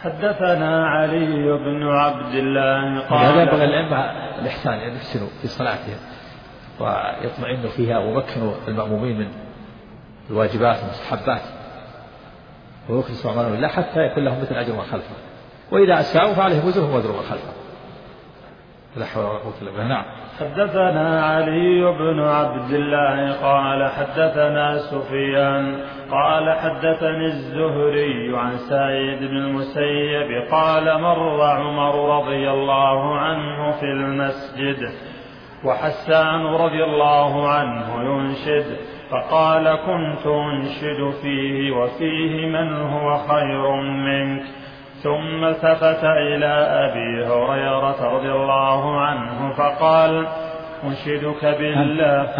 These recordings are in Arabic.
حدثنا علي بن عبد الله قال هذا ينبغي الأئمة الإحسان أن يحسنوا في صلاتهم ويطمئنوا فيها ويمكنوا المأمومين من الواجبات والمستحبات ويخلصوا أعمالهم لله حتى يكون لهم مثل أجر من خلفه، وإذا أساءوا فعليهم وزرهم وزر من خلفه. لا حول ولا قوة إلا بالله. نعم. حدثنا علي بن عبد الله قال حدثنا سفيان قال حدثني الزهري عن سعيد بن المسيب قال مر عمر رضي الله عنه في المسجد وحسان رضي الله عنه ينشد، فقال كنت أنشد فيه وفيه من هو خير منك، ثم التفت إلى أبي هريرة رضي الله عنه فقال أنشدك بالله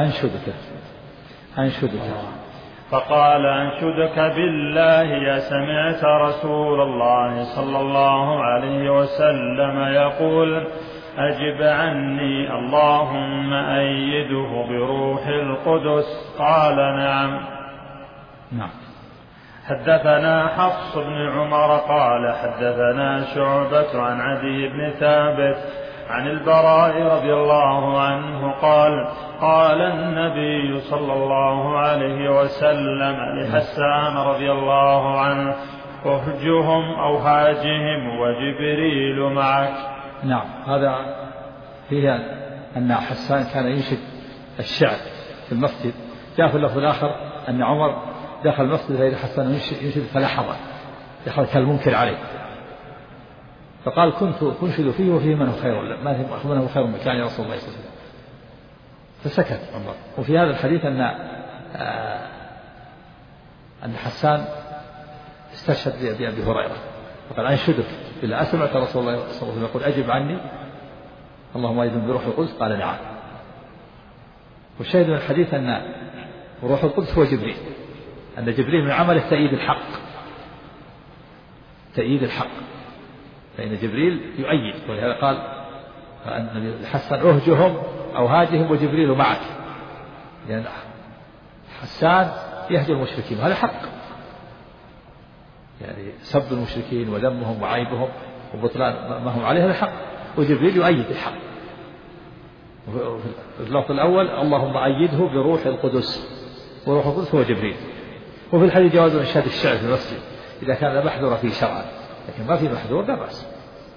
فقال أنشدك بالله يا سمعت رسول الله صلى الله عليه وسلم يقول أجب عني اللهم أيده بروح القدس. قال نعم. حدثنا حفص بن عمر قال حدثنا شعبة عن عدي بن ثابت عن البراء رضي الله عنه قال قال النبي صلى الله عليه وسلم لحسان رضي الله عنه اهجهم أو هاجهم وجبريل معك. نعم. هذا فيه أن حسان كان ينشد الشعر في المسجد. جاء في اللفظ الآخر أن عمر دخل المسجد فإذا حسان ينشد فلحظ دخل كالمنكر عليه فقال كنت أنشد فيه وفيه من هو خير منك يعني رسول الله صلى الله عليه وسلم، فسكت عمر. وفي هذا الحديث أن حسان استشهد بأبي هريرة فقال أنشدك بالله أسمعت رسول الله صلى الله عليه وسلم يقول أجب عني اللهم أيضا بروح القدس. قال نعم. والشاهد من الحديث أن روح القدس هو جبريل، أن جبريل من عمله تأييد الحق فإن جبريل يؤيد، ولهذا قال أن حسان أهجهم أو هاجهم وجبريل معك، لأن حسان يهجر المشركين وهذا حق، يعني سب المشركين وذمهم وعيبهم وبطلان ما هم عليه هذا حق، وجبريل يؤيد الحق. في اللفظ الأول اللهم أيده بروح القدس، وروح القدس هو جبريل. وفي الحديث جواز إنشاد الشعر في المسجد إذا كان لا محذور فيه شرعا، لكن ما في محذور لا بأس.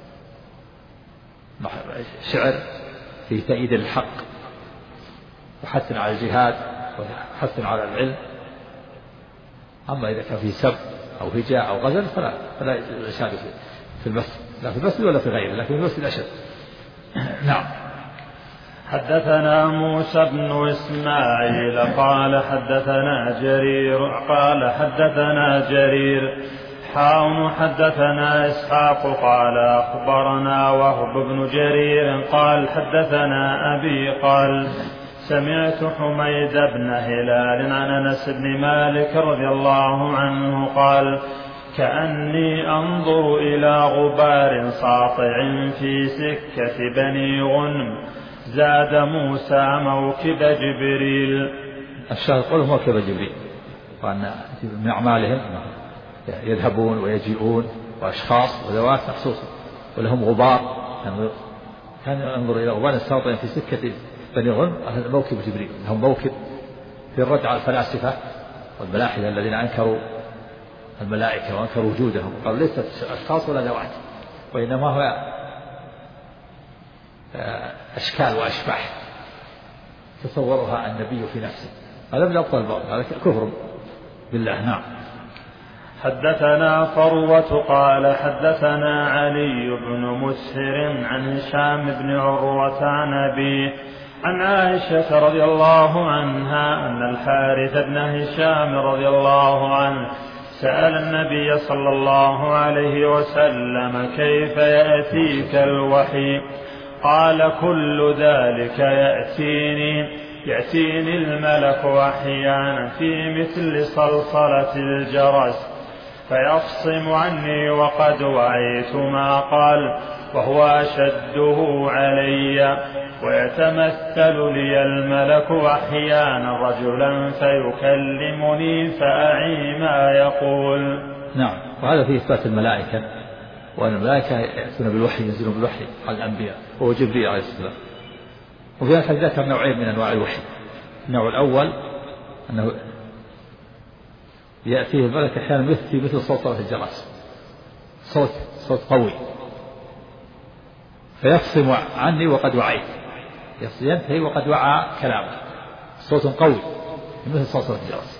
شعر في تأييد الحق وحث على الجهاد وحث على العلم. أما إذا كان في سب أو هجاء أو غزل فلا يشاد في المسجد، لا في المسجد ولا في غيره، لكن في المسجد أشد. نعم. حدثنا موسى بن إسماعيل قال حدثنا جرير حدثنا إسحاق قال أخبرنا وهب بن جرير قال حدثنا أبي قال سمعت حميد بن هلال عن أنس بن مالك رضي الله عنه قال كأني أنظر إلى غبار ساطع في سكة بني غنم زاد موسى موكب جبريل. الشاهد قوله موكب جبريل، وأن من أعمالهم يذهبون ويجيئون وأشخاص وذوات مخصوصة ولهم غبار، كان ينظر إلى غبار ساطع في سكة بني غنم، هذا موكب جبريل. لهم موكب في الرد على الفلاسفة والملاحدة الذين أنكروا الملائكة وأنكروا وجودهم، قالوا ليست أشخاص ولا ذوات، وإنما هو أشكال وأشباح تصورها النبي في نفسه، هذا من أبطل الباطل، هذا كفر بالله. نعم. حدثنا فروة قال حدثنا علي بن مسهر عن هشام بن عروة عن أبيه عن عائشة رضي الله عنها أن الحارث بن هشام رضي الله عنه سأل النبي صلى الله عليه وسلم كيف يأتيك الوحي؟ قال كل ذلك يأتيني الملك أحيانا في مثل صلصلة الجرس فيفصم عني وقد وعيت ما قال، وهو أشده علي، ويتمثل لي الملك أحيانا رجلا فيكلمني فأعي ما يقول. نعم. وهذا فيه إثبات الملائكة وأن الملائكة يأتون بالوحي ينزلون بالوحي على الأنبياء وهو جبريل عليه السلام. وفي هذا الحديث ذكر نوعين من أنواع الوحي. النوع الأول أنه يأتيه الملك أحيانا مثل صوت طرف الجرس، صوت قوي، فيفصم عني وقد وعيت، ينتهي وقد وعى كلامه، صوت قوي مثل صوت طرف الجرس،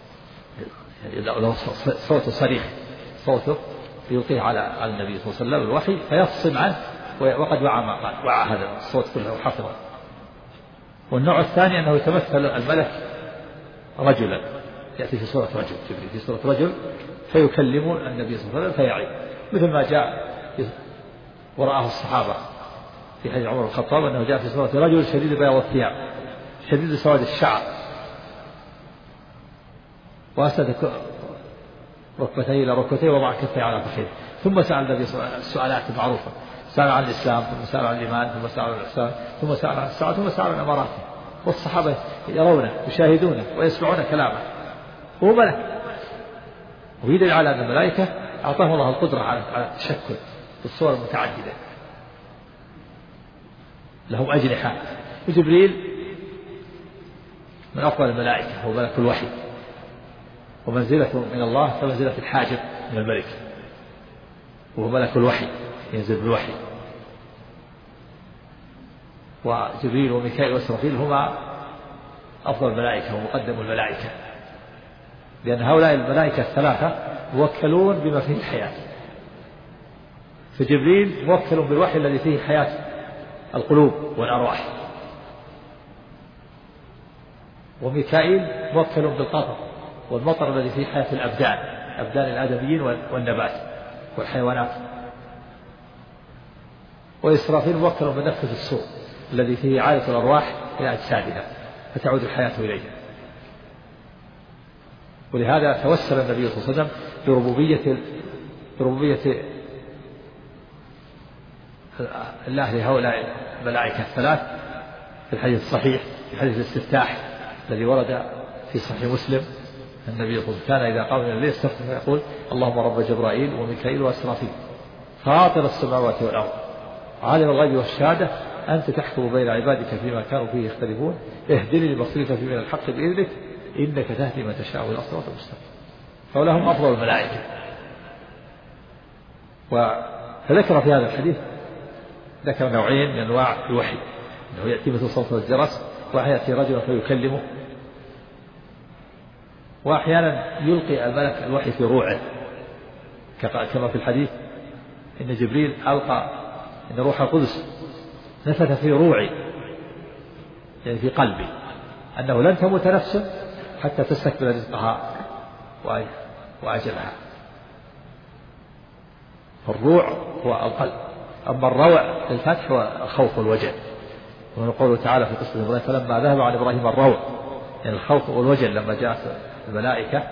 صوت صريح، صوته يلقيه على النبي صلى الله عليه وسلم الوحي فيفصم عنه وقد وعى ما قال، وعى هذا الصوت كله وحفظه. والنوع الثاني أنه يتمثل الملك رجلا، يأتي في صورة رجل، جبريل في صورة رجل فيكلم النبي صلى الله عليه وسلم فيعي، مثل ما جاء ورآه الصحابة في حديث عمر بن الخطاب أنه جاء في صورة رجل شديد بياض الثياب شديد سواد الشعر وأسد ركبتيه إلى ركبتيه وضع كفيه على فخذه، ثم سأل النبي صلى الله عليه وسلم السؤالات المعروفة، سأل عن الإسلام، ثم سأل عن الإيمان، ثم سأل عن الإحسان، ثم سأل عن الساعة، ثم سأل عن أماراته. والصحابة يرونه يشاهدونه ويسمعون كلامه، هو ملك. ويدل على أن الملائكة أعطاهم الله القدرة على التشكل بالصور المتعددة، لهم أجنحة. وجبريل من أفضل الملائكة، هو ملك الوحي، ومنزلته من الله كمنزلة الحاجب من الملك، وهو ملك الوحي ينزل بالوحي. وجبريل وميكائيل وإسرافيل هما أفضل الملائكة ومقدم الملائكة، لأن هؤلاء الملائكة الثلاثة موكلون بما فيه الحياة. فجبريل موكل بالوحي الذي فيه حياة القلوب والأرواح، وميكائيل موكل بالقطر والمطر الذي فيه حياة الأبدان، أبدان الآدميين والنبات والحيوانات. وإسرافيل موكل بالنفخ في الصور الذي فيه إعادة الأرواح إلى أجسادها فتعود الحياة إليها. ولهذا توسل النبي صلى الله عليه وسلم بربوبية الله لهؤلاء الملائكة الثلاث في الحديث الصحيح، في حديث الاستفتاح الذي ورد في صحيح مسلم. النبي صلى الله عليه وسلم كان إذا قام من الليل استفتح فيقول اللهم رب جبرائيل وميكائيل وإسرافيل فاطر السماوات والأرض عالم الغيب والشهادة أنت تحكم بين عبادك فيما كانوا فيه يختلفون اهدني لما اختلف فيه من الحق بإذنك إنك تهدي من تشاء إلى صراط مستقيم. فلهم أفضل الملائكة. فذكر في هذا الحديث ذكر نوعين من أنواع الوحي، أنه يأتي مثل صوت الجرس، ويأتي رجل فيكلمه، وأحيانا يلقي الملك الوحي في روعه كما في الحديث إن جبريل ألقى إن روح القدس نفث في روعي، يعني في قلبي، أنه لن تموت نفس حتى تستكمل رزقها وأجلها. الروع هو القلب، أما الروع الفتح هو الخوف والوجل. ومن قوله تعالى في قصة إبراهيم فلما ذهب عن إبراهيم الروع، يعني الخوف والوجل لما جاءت الملائكة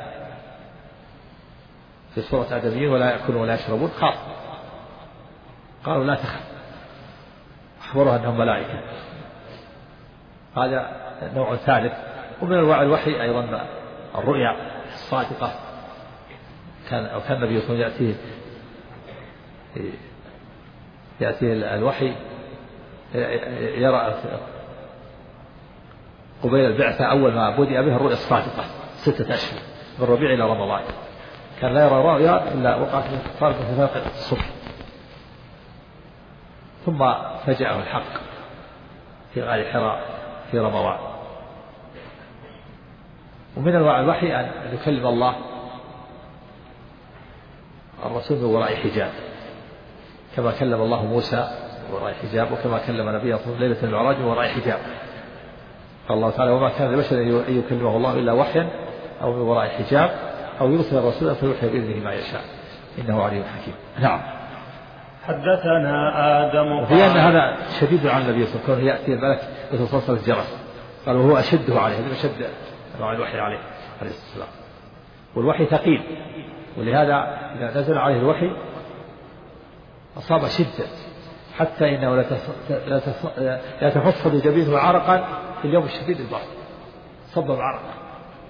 في سورة آدميين ولا يأكلون ولا يشربون خاف، قالوا لا تخف، أخبرها أنهم ملائكة. هذا نوع ثالث. ومن أنواع الوحي أيضا الرؤيا الصادقة، كان النبي صلى الله عليه وسلم يأتيه الوحي يرى قبيل البعثة أول ما بدأ به الرؤيا الصادقة 6 أشهر من ربيع إلى رمضان، كان لا يرى رؤيا إلا وقعت صارت في فاقة الصبح، ثم فجأه الحق في غار حراء في رمضان. ومن أنواع الوحي أن يكلم الله الرسول من وراء حجاب، كما كلم الله موسى وراء حجاب، وكما كلم نبيه ليلة المعراج وراء حجاب. قال الله تعالى وما كان لبشر أن يكلمه الله إلا وحيا أو من وراء حجاب أو يرسل الرسول فيوحي بإذنه ما يشاء إنه عليم حكيم. نعم. حدثنا آدم وفي أن هذا شديد على النبي صلى الله عليه وسلم، يأتي الملك يتصل الجرس، قال وهو أشده عليه، هذا أشد أنواع الوحي عليه السلام. والوحي ثقيل، ولهذا إذا نزل عليه الوحي أصاب شدة حتى إنه لا تفصل جبينه عرقا في اليوم الشديد البرد، صب عرقا.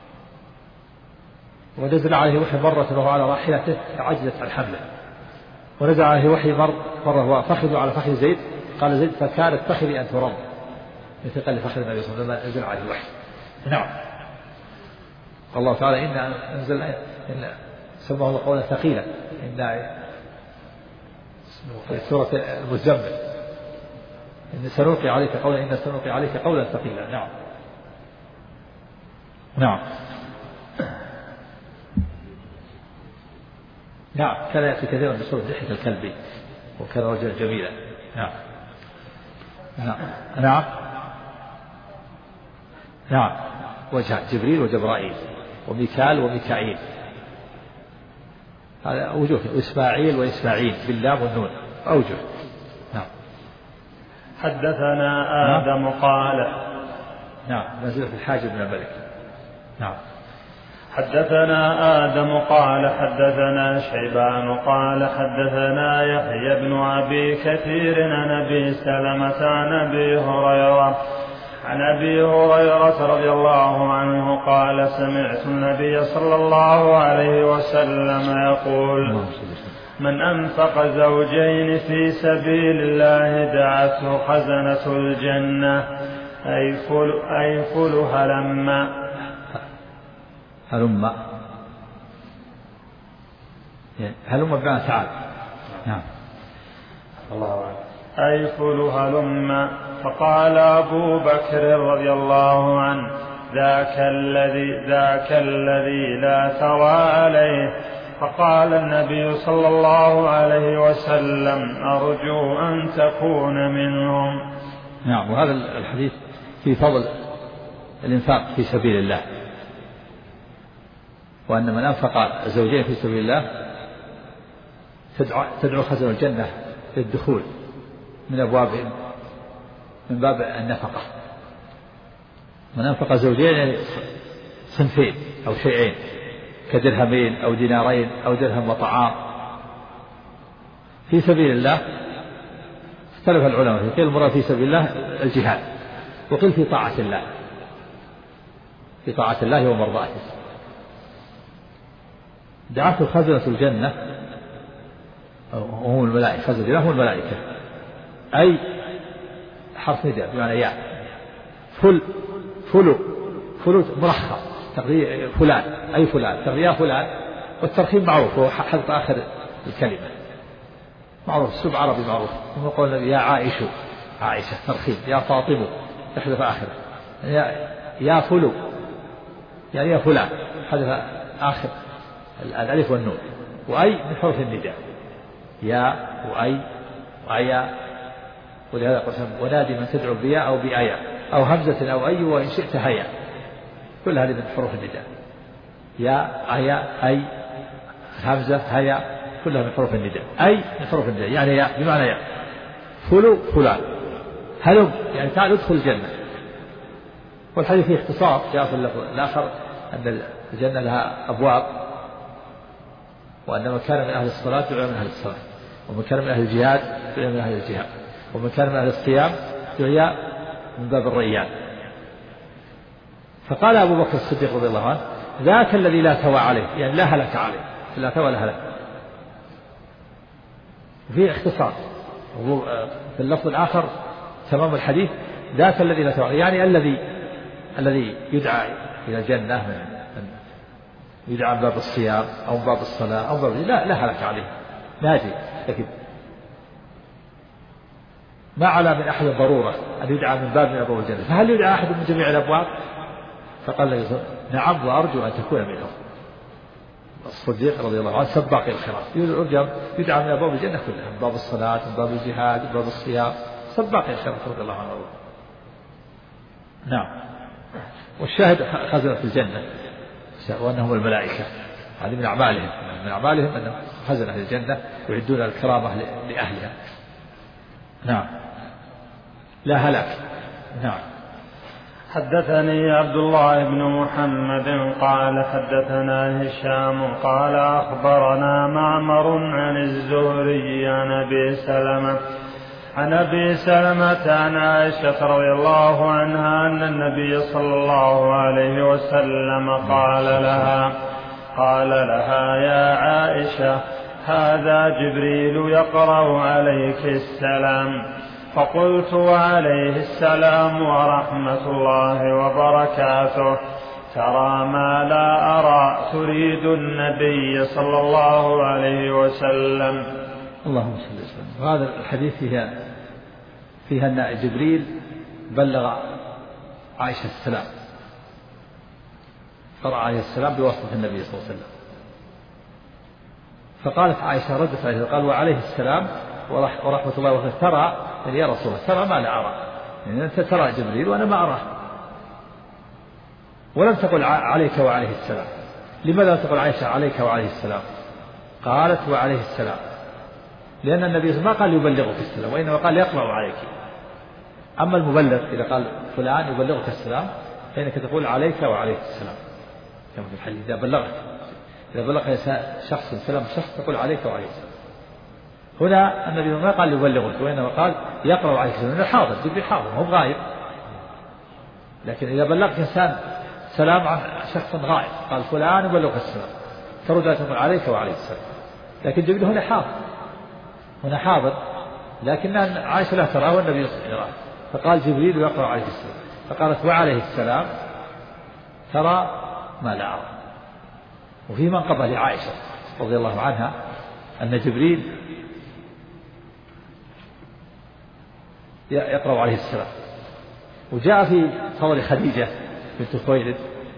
ونزل عليه الوحي مرة وهو على راحلته فعجزت عن حمله، ونزل عليه وحي مرة هو فخذ على فخذ زيد، قال زيد فكانت فخذي أن ترم، مثل قال فخذ النبي صلى الله عليه وسلم نزل عليه الوحي. نعم. الله تعالى إن أنزل إن سماه الله قولا ثقيلا، إن سورة المزمل إن سنلقي عليك قولا ثقيلا. نعم. نعم. نعم. كان يأتي كثيرا بسورة دحية الكلبي، وكان رجلا جميلا. نعم. نعم. نعم. نعم. وجه جبريل وجبرائيل وميكال وميكائيل، هذا وجوه، وإسماعيل وإسماعيل باللام والنون أوجه. نعم. حدثنا آدم قال. نعم. نزل في الحاج بن الملك. نعم. حدثنا آدم قال حدثنا شيبان قال حدثنا يحيى بن أبي كثير عن أبي سلمة عن أبي هريرة رضي الله عنه قال سمعت النبي صلى الله عليه وسلم يقول من أنفق زوجين في سبيل الله دعته خزنة الجنة أي فل هلم بمعنى تعال. نعم. الله أعلم. أي فل هلم. فقال أبو بكر رضي الله عنه ذاك الذي لا ترى عليه. فقال النبي صلى الله عليه وسلم أرجو أن تكون منهم. نعم. وهذا الحديث في فضل الإنفاق في سبيل الله، وأن من أنفق زوجين في سبيل الله تدعو خزن الجنة للدخول من باب النفقة. من أنفق زوجين يعني صنفين أو شيئين كدرهمين أو دينارين أو درهم وطعام في سبيل الله. اختلف العلماء، قيل المراد في سبيل الله الجهاد، وقيل في طاعة الله، في طاعة الله ومرضاته. دعته خزنة الجنة وهم الملائكة، خزنة الجنة هم الملائكة، أي حرف نداء بمعنى يا فلو مرخص تقدير فلان أي فلان، تقدير يا فلان، والترخيم معروف هو حذف آخر الكلمة معروف، اسلوب عربي معروف. ثم قول يا عائشة ترخيم، يا فاطمة تحذف آخره، يا فلو يعني يا فلان حذف آخر الألف والنون، وأي من حروف النداء، يا وأي وأيا. ولهذا قسم ونادي من تدعو بيا أو بآية أو همزة أو أي وإن شئت هيا، كل هذه من حروف النداء، يا أيا أي همزة هيا كلها من حروف النداء، أي من حروف النداء يعني يا بمعنى يا فلو فلان هلم يعني تعال ادخل الجنة. والحديث فيه اختصار، جاء في اللفظ الآخر أن الجنة لها أبواب، وأن من كان من أهل الصلاة دعي من أهل الصلاة، ومن كان من أهل الجهاد دعي من أهل الجهاد، ومن كان من أهل الصيام دعي من باب الريان. فقال أبو بكر الصديق رضي الله عنه ذاك الذي لا توى عليه، يعني لا هلك عليه، لا توى لا هلك. وفيه اختصار في اللفظ الآخر تمام الحديث ذاك الذي لا توى عليه، يعني الذي يدعى إلى الجنة من يدعى من باب الصيام أو من باب الصلاة أو باب لا هلك عليه ناجي، لكن ما على من أحد ضرورة أن يدعى من باب من أبواب الجنة. فهل يدعى أحد من جميع الأبواب؟ فقال له نعم وأرجو أن تكون منهم. الصديق رضي الله عنه سباق الخيرات، يدعى من أبواب الجنة كلها، من باب الصلاة من باب الجهاد من باب الصيام، سباق الخيرات رضي الله عنه. نعم. والشاهد خزنة الجنة وأنهم الملائكة، هذه من أعمالهم أنهم خزنة الجنة ويعدون الكرامة لأهلها. نعم. لا هلاك. نعم. حدثني عبد الله بن محمد قال حدثنا هشام قال أخبرنا معمر عن الزهري عن أبي سلمة عن عائشة رضي الله عنها أن النبي صلى الله عليه وسلم قال لها يا عائشة هذا جبريل يقرأ عليك السلام. فقلت وعليه السلام ورحمة الله وبركاته. ترى ما لا أرى تريد النبي صلى الله عليه وسلم. اللهم صل وسلم. هذا الحديث فيها أن جبريل بلغ عائشة السلام، قرأ عليه السلام بواسطة النبي صلى الله عليه وسلم. فقالت عائشة ردت عليه قال وعليه السلام ورحمة الله وبركاته. ترى يعني يا رسول الله ترى ما لا أرى، يعني أنت ترى جبريل وأنا ما أراه. ولم تقل عليك وعليه السلام. لماذا تقول عائشة عليك وعليه السلام؟ قالت وعليه السلام لأن النبي ما قال يبلغك السلام، وإنما قال يقرأ عليك. أما المبلغ إذا قال فلان يبلغك السلام فإنك تقول عليك وعليه السلام كما في الحديث. إذا بلغ شخص سلام شخص تقول عليك وعليه السلام. هنا النبي ما قال يبلغك وإنما قال يقرأ عليك السلام، لأنه حاضر، جبريل حاضر هو غائب. لكن إذا بلغت إنسان سلام عن شخص غائب قال فلان يبلغك السلام ترد تقول عليك وعليه السلام. لكن جبريل هنا حاضر لكن عائشة لا تراه والنبي يراه، فقال جبريل يقرأ عليه السلام. فقالت وعليه السلام ترى ما لا أرى. وفي منقبة لعائشة رضي الله عنها أن جبريل يقرأ عليه السلام. وجاء في فضل خديجة بنت خويلد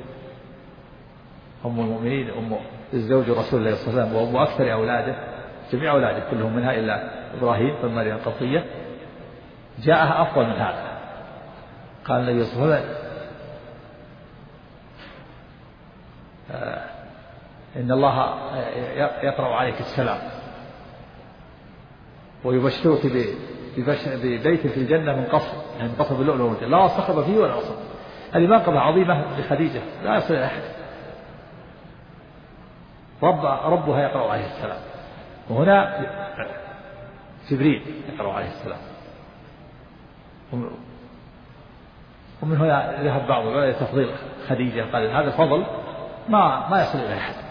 أم المؤمنين أم الزوج رسول الله صلى الله عليه وسلم وأم أكثر أولاده، جميع أولاده كلهم منها إلا إبراهيم بن مريم القبطية، جاءها أفضل من هذا. قال النبي صلى الله عليه وسلم إن الله يقرأ عليك السلام ويبشرك ببيت في الجنة من قصر، يعني من قصر باللؤلؤ والمرجان لا صخب فيه ولا أصل. هذه منقبة عظيمة لخديجة لا يصل أحد. ربها يقرأ عليه السلام، وهنا جبريل يقرأ عليه السلام. ومن هنا ذهب بعض العلماء تفضيل خديجة، قال هذا فضل ما يصل إلى أحد.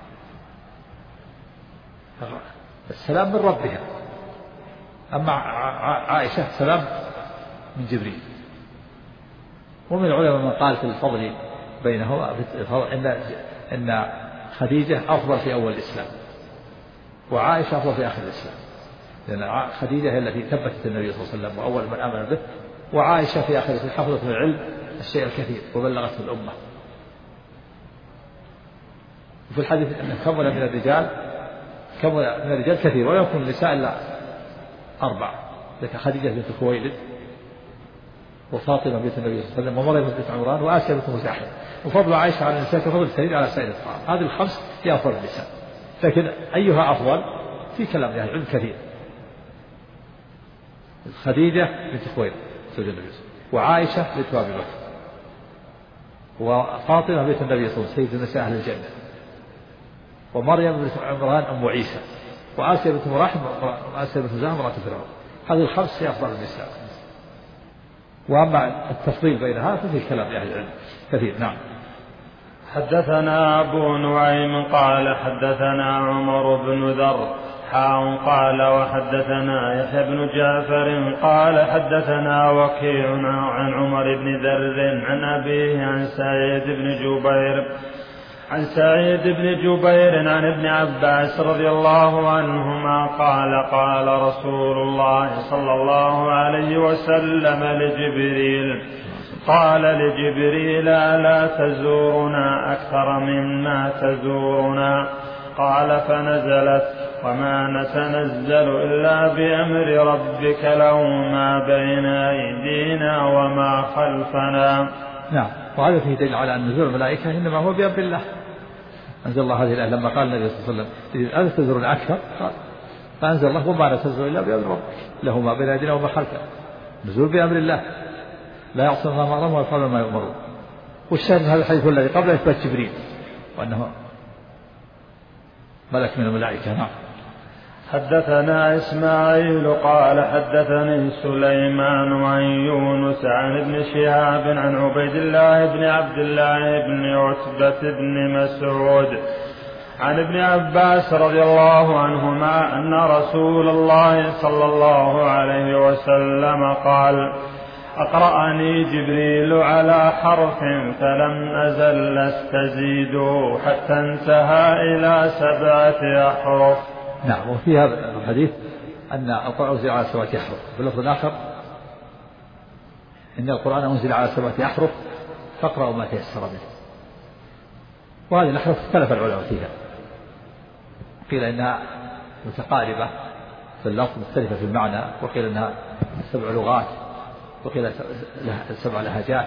السلام من ربها، أما عائشة سلام من جبريل. ومن العلماء من قال في الفضل بينهما إن خديجة أفضل في أول الإسلام وعائشة أفضل في آخر الإسلام، لأن خديجة هي التي ثبتت النبي صلى الله عليه وسلم وأول من آمن به، وعائشة في آخر الإسلام حفظت من العلم الشيء الكثير وبلغته الأمة. وفي الحديث أن كمل من الرجال كثير ولا يكون النساء إلا 4، لك خديجة بنت خويلد وفاطمة بنت النبي صلى الله عليه وسلم ومريم بنت عمران وآسيا بنت مزاحم. وفضل عائشة على النساء كفضل السرير على سائر الطعام. هذه الخمس هي أفضل النساء، لكن أيها أفضل في كلام يعني علم كثير. خديجة بنت خويلد زوج النبي صلى الله عليه وسلم، وعائشة بنت أبي بكر، وفاطمة بنت النبي صلى الله عليه وسلم سيد النساء أهل الجنة، ومريم بنت عمران أم عيسى، وآسيا بنت مراحم وآسيا بنت زهرة امرأة فرعون. هذه الخمس هي أفضل النساء. وأما التفضيل بينها ففي كلام أهل العلم كثير. نعم. حدثنا أبو نعيم قال حدثنا عمر بن ذر قال وحدثنا يحيى بن جعفر قال حدثنا وكيع عن عمر بن ذر عن أبيه عن سعيد بن جبير عن ابن عباس رضي الله عنهما قال قال رسول الله صلى الله عليه وسلم لجبريل قال لجبريل ألا تزورنا أكثر مما تزورنا؟ قال فنزلت وما نتنزل إلا بأمر ربك له ما بين أيدينا وما خلفنا. نعم. وهذا فيه دليل على أن نزول الملائكة إنما هو بأمر الله. أنزل الله هذه الآية لما قال النبي صلى الله عليه وسلم ألا تزورون أكثر، قال فأنزل الله وما نتنزل إلا بأمر ربك له ما بين أيدينا وما خلفنا. نزول بأمر الله لا يعصون الله ما أمرهم ويفعلون ما يؤمرون. والشاهد من هذا الحديث الذي قبل إثبات جبريل وأنه ملك من الملائكة. نعم. حدثنا إسماعيل قال حدثني سليمان عن يونس عن ابن شهاب عن عبيد الله بن عبد الله بن عتبة بن مسعود عن ابن عباس رضي الله عنهما أن رسول الله صلى الله عليه وسلم قال: أقرأني جبريل على حرف فلم أزل أستزيد حتى انتهى إلى 7 أحرف. نعم. وفي هذا الحديث أن القرآن أنزل على 7 أحرف. في اللفظ الآخر: إن القرآن أنزل على 7 أحرف فاقرأوا ما تيسر منه. وهذه الأحرف اختلف العلماء فيها، قيل إنها متقاربة في اللفظ مختلفة في المعنى، وقيل إنها 7 لغات، وقيل 7 لهجات.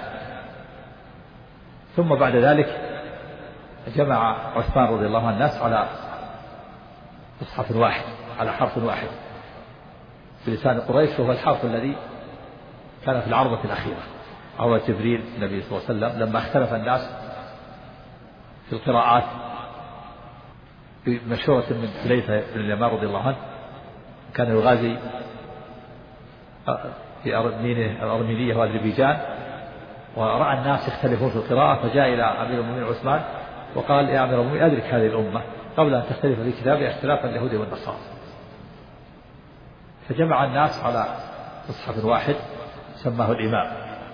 ثم بعد ذلك جمع عثمان رضي الله عنه الناس على مصحف واحد، على حرف واحد بلسان قريش، وهو الحرف الذي كان في العرضة الأخيرة، أو جبريل النبي صلى الله عليه وسلم لما اختلف الناس في القراءات بمشورة من حذيفة بن اليمان رضي الله عنه، كان يغازي في الأرمينية وأذربيجان، ورأى الناس يختلفون في القراءة، فجاء إلى أمير المؤمنين عثمان وقال: يا أمير المؤمنين أدرك هذه الأمة قبل أن تختلف في كتابها اختلاف اليهود والنصارى. فجمع الناس على مصحف واحد سماه الإمام،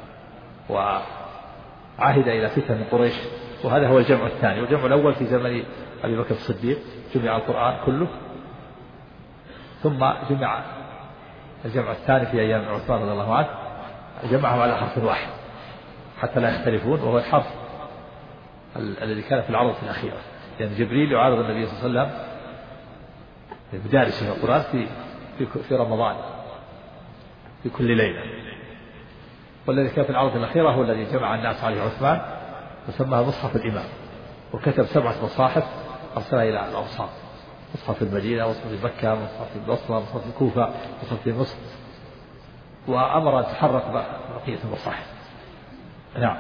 وعهد إلى فتن من قريش، وهذا هو الجمع الثاني. والجمع الأول في زمن أبي بكر الصديق جمع القرآن كله، ثم جمع الجمع الثاني في أيام عثمان رضي الله عنه، جمعهم على حرف واحد حتى لا يختلفون، وهو الحرف الذي كان في العرضة الأخيرة. يعني جبريل يعارض النبي صلى الله عليه وسلم بدارسه القرآن في رمضان في كل ليلة، والذي كان في العرضة الأخيرة هو الذي جمع الناس عليه عثمان وسماه مصحف الإمام، وكتب 7 مصاحف أرسلها إلى الأمصار: مصحف المدينة، مصحف مكة، مصحف البصرة، مصحف الكوفة، مصحف مصر، وأمر أن تحرك بقية المصاحف. نعم.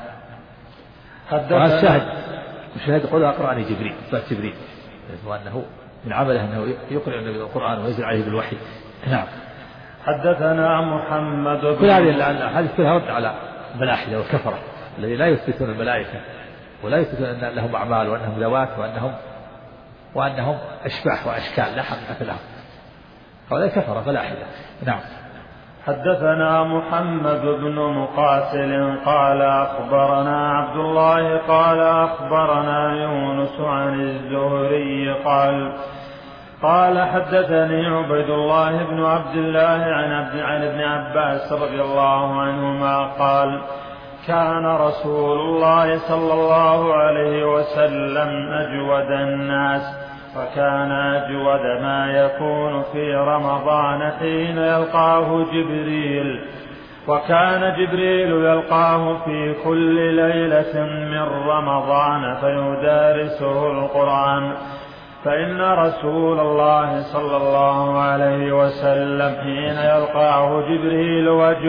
الشاهد يقول: أقرأني جبريل، إثبات جبريل، وأنه من عمله أنه يقرأ النبي القرآن وينزل عليه بالوحي. نعم. حدثنا محمد بن كل هذه الأحاديث كلها رد على الملاحدة والكفرة الذين لا يثبتون الملائكة ولا يثبتون أن لهم أعمال وأنهم ذوات وأنهم أشباح وأشكال لا حقيقة لهم، هؤلاء كفرة ملاحدة. نعم. حدثنا محمد بن مقاتل قال أخبرنا عبد الله قال أخبرنا يونس عن الزهري قال حدثني عبيد الله بن عبد الله عن ابن عباس رضي الله عنهما قال: كان رسول الله صلى الله عليه وسلم أجود الناس، وكان أجود ما يكون في رمضان حين يلقاه جبريل، وكان جبريل يلقاه في كل ليلة من رمضان فيدارسه القرآن، فإن رسول الله صلى الله عليه وسلم حين يلقاه جبريل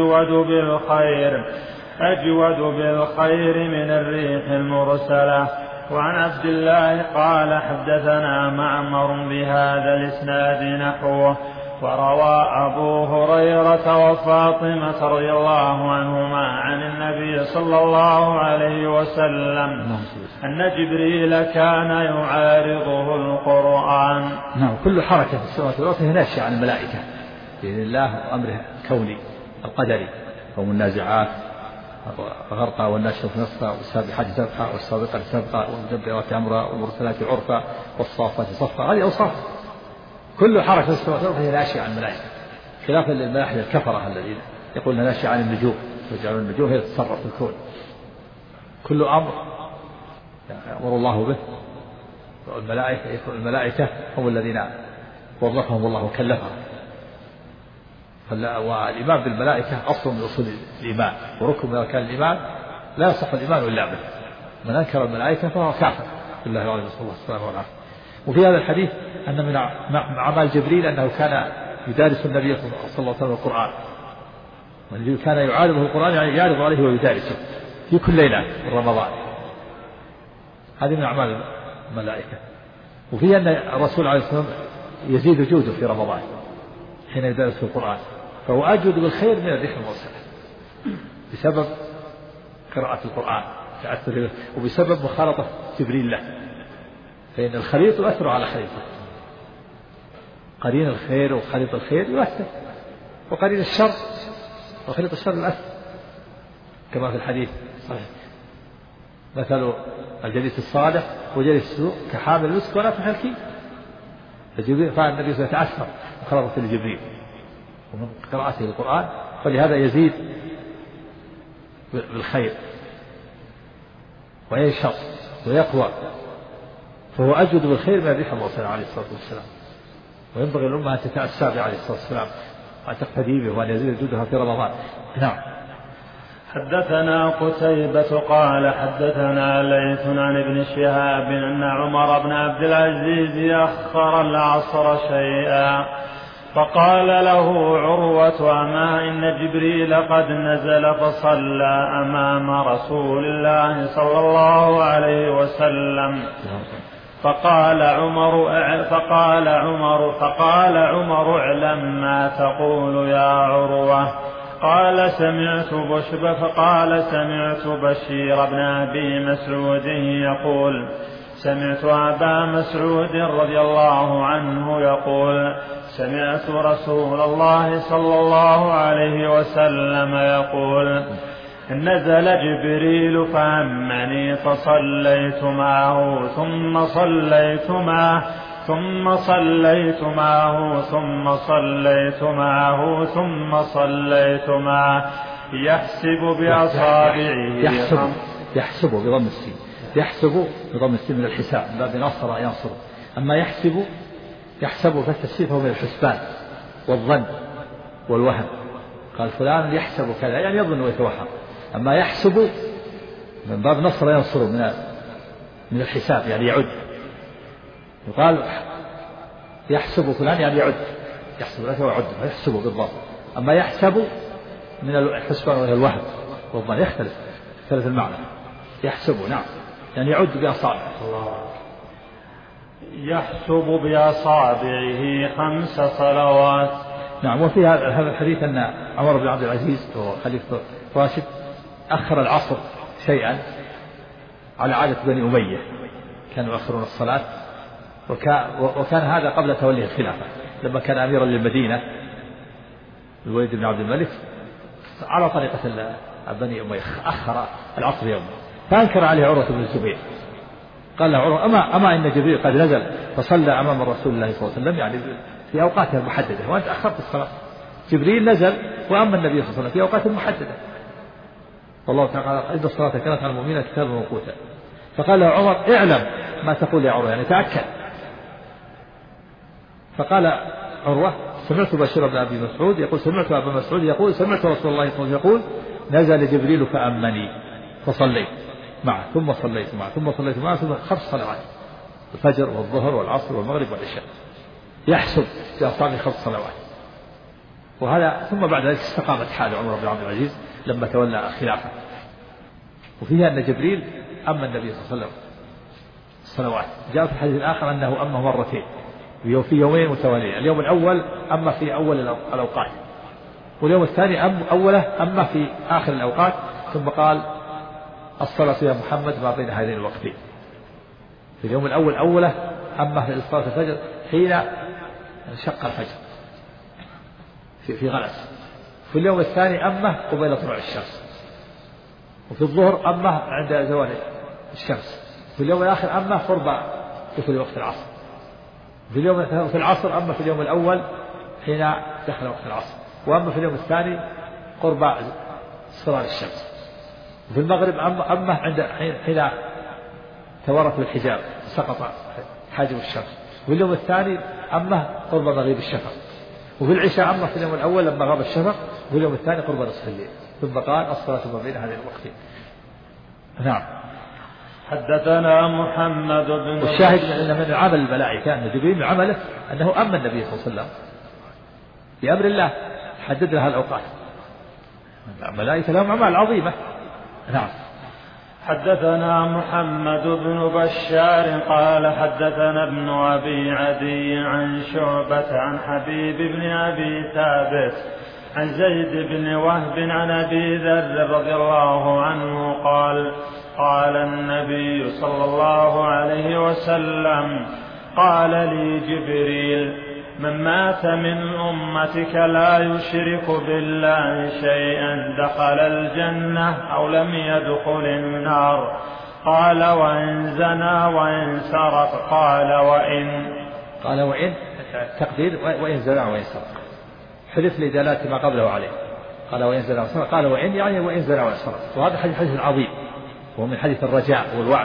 أجود بالخير من الريح المرسلة. وعن عبد الله قال: حدثنا معمر بهذا الإسناد نحوه. وروى أبو هريرة وفاطمة رضي الله عنهما عن النبي صلى الله عليه وسلم أن جبريل كان يعارضه القرآن. نعم. كل حركة في السماوات والأرض هي ناشئة عن الملائكة بإذن الله وأمره الكوني القدري، هم النازعات غرقا والناشرة نصفا والسابحات سبحا والسابقات سبقا والمدبرات أمرا والمرسلات عرفا والصافات صفا. هذه أوصاف. كل حركة في السماوات والأرض هي ناشئة عن الملائكة، خلافا للملاحدة الكفرة الذين يقولون ناشئة عن النجوم، ويجعلون النجوم هي تتصرف في الكون. كل أمر يأمر الله به، والملائكة هم الذين وظفهم الله وكلفهم. والإيمان بالملائكة أصل من أصول الإيمان وركن من أركان الإيمان، لا يصح الإيمان إلا به. من أنكر الملائكة فهو كافر بالله العظيم، نسأل الله السلامة والعافية. وفي هذا الحديث أن من أعمال جبريل أنه كان يدارس النبي صلى الله عليه وسلم القرآن، والذي كان يعارضه القرآن يعني يعرض عليه ويدارسه في كل ليلة من رمضان. هذه من أعمال الملائكة. وفي أن الرسول عليه الصلاة والسلام يزيد جوده في رمضان حين يدرس القرآن، فهو أجود بالخير من الريح المرسلة بسبب قراءة القرآن وبسبب مخالطة جبريل له. فإن الخليط يؤثر على خليطه، قرين الخير وخليط الخير يؤثر، وقرين الشر وخليط الشر يؤثر، كما في الحديث صحيح مثل الجليس الصالح وجليس السوء كحامل المسك ونافخ الكير. فالنبي صلى الله عليه وسلم يتأثر بخلطة جبريل ومن قراءته القرآن، فلهذا يزيد بالخير وينشط ويقوى، فهو أجود بالخير من الريح المرسلة عليه الصلاة والسلام. وينبغي الأمة أن تتأسى به عليه الصلاة والسلام وأن تقتدي به وأن يزيد جودها في رمضان. نعم. حدثنا قتيبة قال حدثنا ليث عن ابن شهاب أن عمر بن عبد العزيز أخر العصر شيئا، فقال له عروة: أما إن جبريل قد نزل فصلى أمام رسول الله صلى الله عليه وسلم. فقال عمر: اعلم ما تقول يا عروة. قال: سمعت بشير بن أبي مسعود يقول: سمعت أبا مسعود رضي الله عنه يقول: سمعت رسول الله صلى الله عليه وسلم يقول: نزل جبريل فأمني فصليت معه ثم صليت معه يحسب بأصابعه يحسب بضم السين، يحسب بضم السين من الحساب من باب نصر ينصر. أما يحسب فالتسهيل هو من الحسبان والظن والوهم. قال فلان يحسب كذا يعني يظن ويتوهم. أما يحسب من باب نصر ينصر من الحساب يعني يعد. يقال يحسب فلان يعني يعد، يحسب لا يعد يحسب بالضبط. أما يحسب من الحسبان والوهم والظن يختلف المعنى. يحسب نعم يعني يعد بأصابعه. يحسب بأصابعه 5 صلوات. نعم. وفي هذا الحديث أن عمر بن عبد العزيز وهو خليفة راشد أخر العصر شيئا على عادة بني أمية، كانوا يؤخرون الصلاة، وكان هذا قبل توليه الخلافة، لما كان أميرا للمدينة الوليد بن عبد الملك على طريقة بني أمية أخر العصر يوما، فأنكر عليه عروة بن الزبير. قال له عروة: أما إن جبريل قد نزل فصلى أمام رسول الله صلى الله عليه وسلم يعني في أوقاتها المحددة، وأنت أخرت الصلاة. جبريل نزل وأما النبي صلى الله عليه وسلم في أوقات محددة، والله تعالى قال: إن الصلاة كانت على المؤمنين كتابا موقوتا. فقال له عمر: اعلم ما تقول يا عروة، يعني تأكد. فقال عروة: سمعت بشير بن أبي مسعود يقول: سمعت أبا مسعود يقول: سمعت رسول الله صلى الله عليه وسلم يقول: نزل جبريل فأمني فصليت معه ثم صليت معه ثم 5 صلوات: الفجر والظهر والعصر والمغرب والعشاء. يحسب في أصابع 5 صلوات. وهذا ثم بعد ذلك استقامت حال عمر بن عبد العزيز لما تولى الخلافة. وفيها أن جبريل أما النبي صلى الله عليه وسلم الصلوات. جاء في الحديث الآخر أنه أمه مرتين في يومين متواليين. اليوم الأول أما في أول الأوقات، واليوم الثاني أما في آخر الأوقات، ثم قال: الصلاة يا محمد ما بين هذين الوقتين. في اليوم الأول أما في صلاة الفجر حين شق الفجر في غلس. في اليوم الثاني أما قبيل طلوع الشمس. وفي الظهر أما عند زوال الشمس. في اليوم الآخر أما قرب دخول وقت العصر. في العصر أما في اليوم الأول حين دخل وقت العصر، وأما في اليوم الثاني قرب صلال الشمس. وفي المغرب أما عند حين تورط الحجاب سقط حاجب الشمس. وفي اليوم الثاني أما قرب مغيب الشفق. وفي العشاء أما في اليوم الأول لما غاب الشفق، وفي اليوم الثاني قرب نصف الليل. ثم قال: الصلاة ما بين هذين الوقتين. نعم. حدثنا محمد بن والشاهد أن من عمل الملائكة أن جبريل من عمله أنه أما النبي صلى الله عليه وسلم بأمر الله حدد لها الأوقات. الملائكة لهم أعمال عظيمة. نعم. حدثنا محمد بن بشار قال حدثنا ابن أبي عدي عن شعبة عن حبيب بن أبي ثابت عن زيد بن وهب عن أبي ذر رضي الله عنه قال: قال النبي صلى الله عليه وسلم: قال لي جبريل: من مات من أمتك لا يشرك بالله شيئا دخل الجنة أو لم يدخل النار. قال: وإن زنى وإن سرق. قال وإن تقدير وإن زنى وإن سرق، حذف لدلالة ما قبله عليه. قال وإن زنى وإن سرق، قال وإن يعني وإن زنى وإن سرق. وهذا حديث عظيم، وهو من حديث الرجاء والوعد،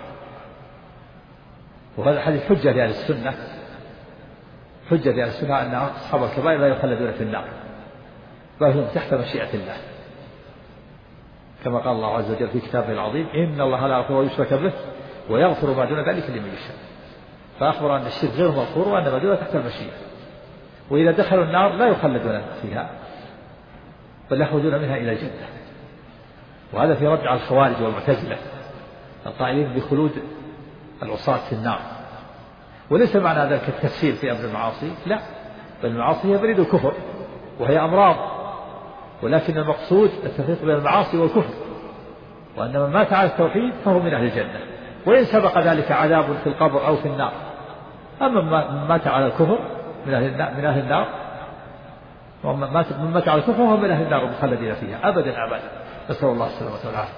وهذا حديث حجة لأهل السنة، حجة لأهل السنة أن أصحاب الكبائر لا يخلدون في النار، بل هم تحت مشيئة الله، كما قال الله عز وجل في كتابه العظيم: إن الله لا يغفر يشرك به ويغفر ما دون ذلك لمن يشاء. فأخبر أن الشرك غير مغفور وأن ما دون تحت المشيئة، وإذا دخلوا النار لا يخلدون فيها بل يخرجون منها إلى الجنة. وهذا في رد على الخوارج والمعتزلة القائلين بخلود العصاة في النار. وليس معنى ذلك التفسير في أمر المعاصي، لا، بل المعاصي هي بريد الكفر وهي أمراض، ولكن المقصود التفريق بين المعاصي والكفر، وأن من مات على التوحيد فهو من أهل الجنة، وإن سبق ذلك عذاب في القبر أو في النار. أما من مات على الكفر من أهل النار، ومن مات على الكفر فهو من أهل النار مخلدين فيها أبدا أبدا، نسأل الله السلامة والعافية.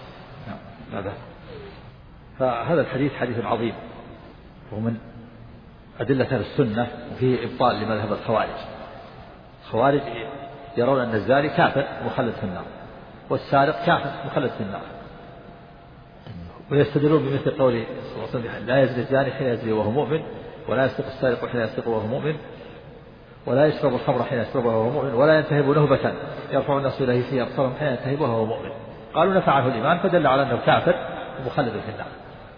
فهذا الحديث حديث عظيم، ومن أدلة أهل السنة، وفيه إبطال لمذهب الخوارج. الخوارج يرون أن الزاني كافر مخلد في النار، والسارق كافر مخلد في النار، ويستدلون بمثل قوله صلى الله عليه وسلم: لا يزني الزاني حين يزني وهو مؤمن، ولا يسرق السارق حين يسرق وهو مؤمن، ولا يشرب الخمر حين يشربها وهو مؤمن، ولا ينتهب نهبة يرفع الناس إليه في أبصارهم حين ينتهبها وهو مؤمن. قالوا نفع عنه الإيمان، فدل على أنه كافر مخلد في النار.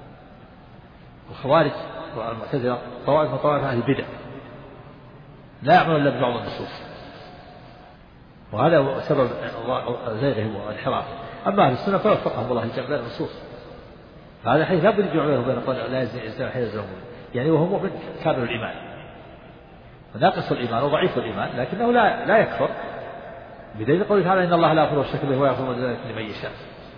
الخوارج والمعتزلة طوائف من طوائف أهل البدع لا يعملون إلا ببعض النصوص، وهذا هو سبب زيغهم وانحرافهم. أما أهل السنة فوفقهم الله الجميع بين النصوص. فهذا الحديث لا بد يجمع بين قول لا يزني الإنسان حين يزني يعني وهو مؤمن كامل الإيمان، وناقص الإيمان وضعيف الإيمان، لكنه لا يكفر، بدليل قوله تعالى: إن الله لا يغفر الشرك به ويغفر ما دون ذلك لمن يشاء.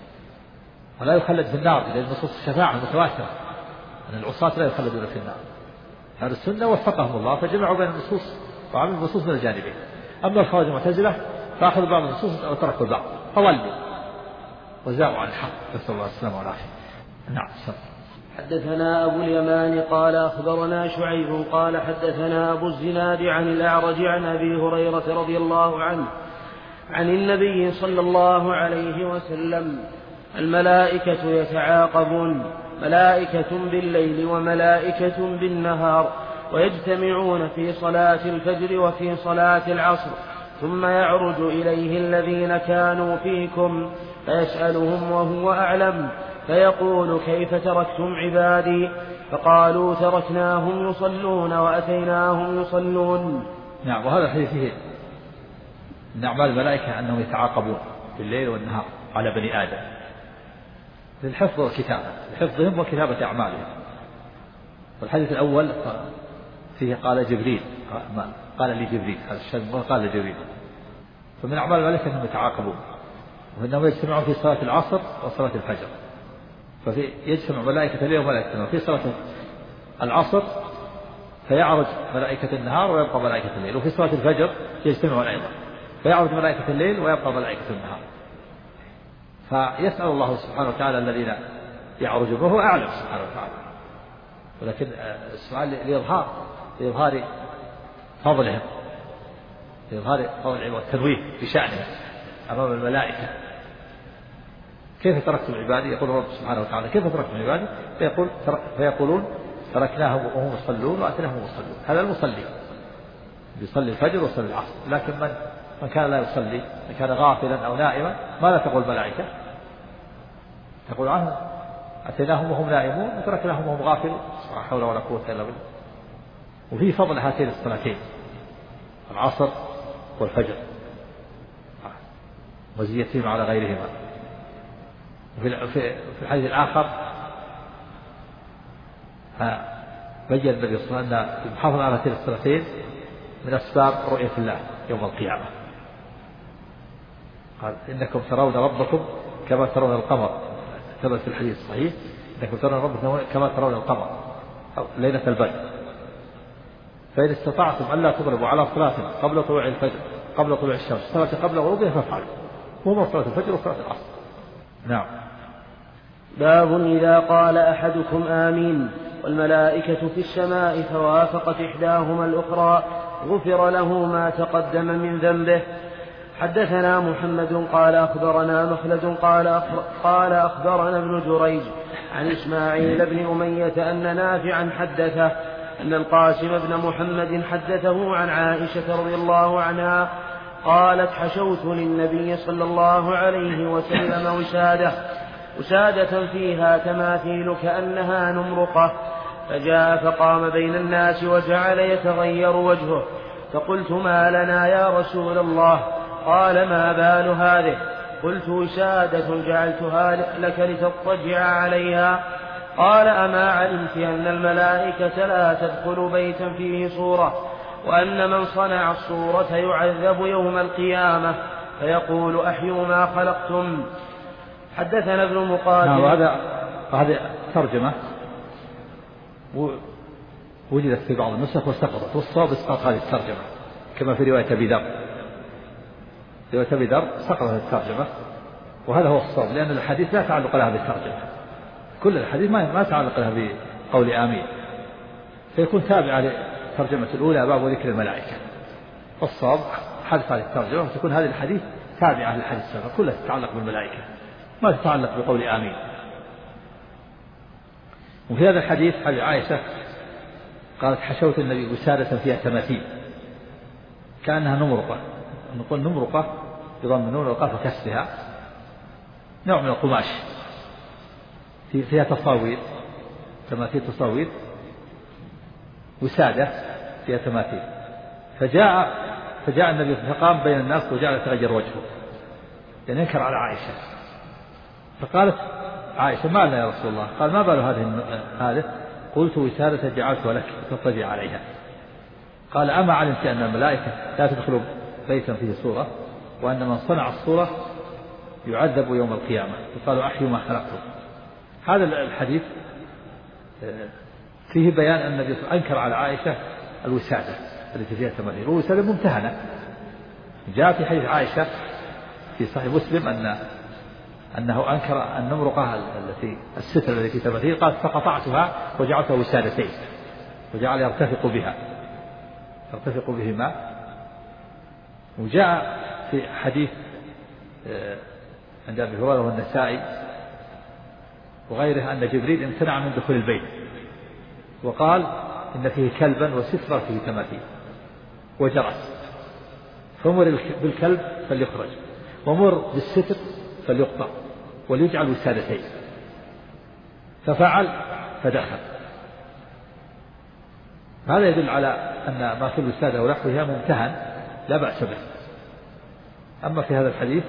ولا يخلد في النار بدليل نصوص الشفاعة المتواترة أن العصاة لا يخلدون في النار. أهل السنة وفقهم الله فجمعوا بين النصوص وعملوا النصوص من الجانبين. أما الخوارج المعتزلة فأخذوا بعض النصوص وتركوا البعض فضلوا وزاغوا عن الحق، نسأل الله السلامة والعافية. نعم. حدثنا أبو اليمان قال أخبرنا شعيب قال حدثنا أبو الزناد عن الأعرج عن أبي هريرة رضي الله عنه عن النبي صلى الله عليه وسلم: الملائكة يتعاقبون، ملائكة بالليل وملائكة بالنهار، ويجتمعون في صلاة الفجر وفي صلاة العصر، ثم يعرج إليه الذين كانوا فيكم فيسألهم وهو أعلم، فيقول: كيف تركتم عبادي؟ فقالوا: تركناهم يصلون وأتيناهم يصلون. نعم. وهذا الحديث فيه من أعمال الملائكة أنهم يتعاقبون بالليل والنهار على بني آدم للحفظ والكتابة، لحفظهم وكتابة أعمالهم. والحديث الأول فيه قال جبريل، قال لي جبريل، هذا الشيء قال لجبريل. فمن أعمال الملائكة أنهم يتعاقبون، وأنهم يجتمعون في صلاة العصر وصلاة الفجر. يجتمع ملائكة الليل وملائكة النهار في صلاة العصر، فيعرج ملائكة النهار ويبقى ملائكة الليل، وفي صلاة الفجر يجتمعون أيضا فيعرج ملائكة الليل ويبقى ملائكة النهار. فيسأل الله سبحانه وتعالى الذين يعرجون، وهو أعلم سبحانه وتعالى، ولكن السؤال لإظهار فضلهم، لإظهار فضلهم والتنويه بشأنهم أمام الملائكة. كيف تركتم عبادي؟ يقول رب سبحانه وتعالى: كيف تركتم عبادي؟ فيقولون: تركناهم وهم يصلون وأتيناهم يصلون. هذا المصلي يصلي الفجر ويصلي العصر. لكن من كان لا يصلي، من كان غافلا أو نائما، ماذا تقول الملائكة؟ تقول عنه: أتيناهم وهم نائمون وتركناهم وهم غافلون. لا حول ولا قوة إلا بالله. وفي فضل هاتين الصلاتين العصر والفجر، مزيتهم على غيرهما. وفي الحديث الآخر بين النبي صلى الله عليه وسلم أن المحافظة على هاتين الصلاتين من أسباب رؤية الله يوم القيامة. قال: إنكم ترون ربكم كما ترون القمر ثبت في الحديث الصحيح أنكم ترون ربكم كما ترون القمر ليلة البدر، فإن استطعتم ألا تضربوا على صلاة قبل طلوع الفجر قبل طلوع الشمس صلاة قبل غروبها فافعلوا، وهو صلاة الفجر وصلاة العصر. نعم. باب إذا قال أحدكم آمين والملائكة في السماء فوافقت إحداهما الأخرى غفر له ما تقدم من ذنبه. حدثنا محمد قال أخبرنا مخلد قال أخبرنا ابن جريج عن إسماعيل بن أمية أن نافعا حدثه أن القاسم بن محمد حدثه عن عائشة رضي الله عنها قالت حشوت للنبي صلى الله عليه وسلم وسادة فيها تماثيل كأنها نمرقة، فجاء فقام بين الناس وجعل يتغير وجهه، فقلت ما لنا يا رسول الله؟ قال ما بال هذه؟ قلت وسادة جعلتها لك لتضطجع عليها. قال أما علمت أن الملائكة لا تدخل بيتا فيه صورة، وأن من صنع الصورة يعذب يوم القيامة فيقول أحيوا ما خلقتم. حدثنا ابن مقاتل. هذه ترجمة وجدت في بعض النسخ واستقرت، والصواب اسقاط هذه الترجمة كما في رواية أبي ذر. رواية أبي ذر سقطت الترجمة، وهذا هو الصواب، لأن الحديث لا تعلق لها بالترجمة، كل الحديث ما تعلق لها بقول آمين، فيكون تابع للترجمة الأولى باب ذكر الملائكة، والصواب حدث هذه الترجمة وتكون هذه الحديث تابعة للحديث السابق كلها تتعلق بالملائكة ما تتعلق بقول آمين. وفي هذا الحديث حديث عائشة قالت حشوت النبي وسادة فيها تماثيل كأنها نمرقة، نقول نمرقة بضم النون والقاف وكسرها، نوع من القماش فيها تصاوير، تماثيل تصاوير، وسادة فيها تماثيل. فجاء النبي فقام بين الناس وجعل يتغير وجهه، يعني ينكر على عائشة، فقالت عائشة ما لنا يا رسول الله؟ قال ما بال هذه؟ قلت وسادة جعلتها لك تضطجع عليها. قال أما علمت أن الملائكة لا تدخل بيتا فيه صورة، وأن من صنع الصورة يعذب يوم القيامة، فقالوا أحيوا ما خلقتم. هذا الحديث فيه بيان أن النبي أنكر على عائشة الوسادة التي فيها تماثيل، والوسادة ممتهنة. جاء في حديث عائشة في صحيح مسلم أنه أنكر النمرقة التي الستر التي في تماثيل، قال فقطعتها وجعلتها وسادتين، وجعل يرتفق بهما. وجاء في حديث عند أبي هريرة والنسائي وغيره أن جبريل امتنع من دخول البيت، وقال إن فيه كلبا وسترا فيه تماثيل وجرس، فمر بالكلب فليخرج، ومر بالستر فليقطع، وليجعل وسادتين، ففعل فدخل. هذا يدل على أن ما في الوسادة ونحوها ممتهن لا بأس به. أما في هذا الحديث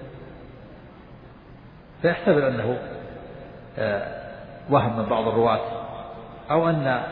فيحتمل أنه وهم من بعض الرواة، أو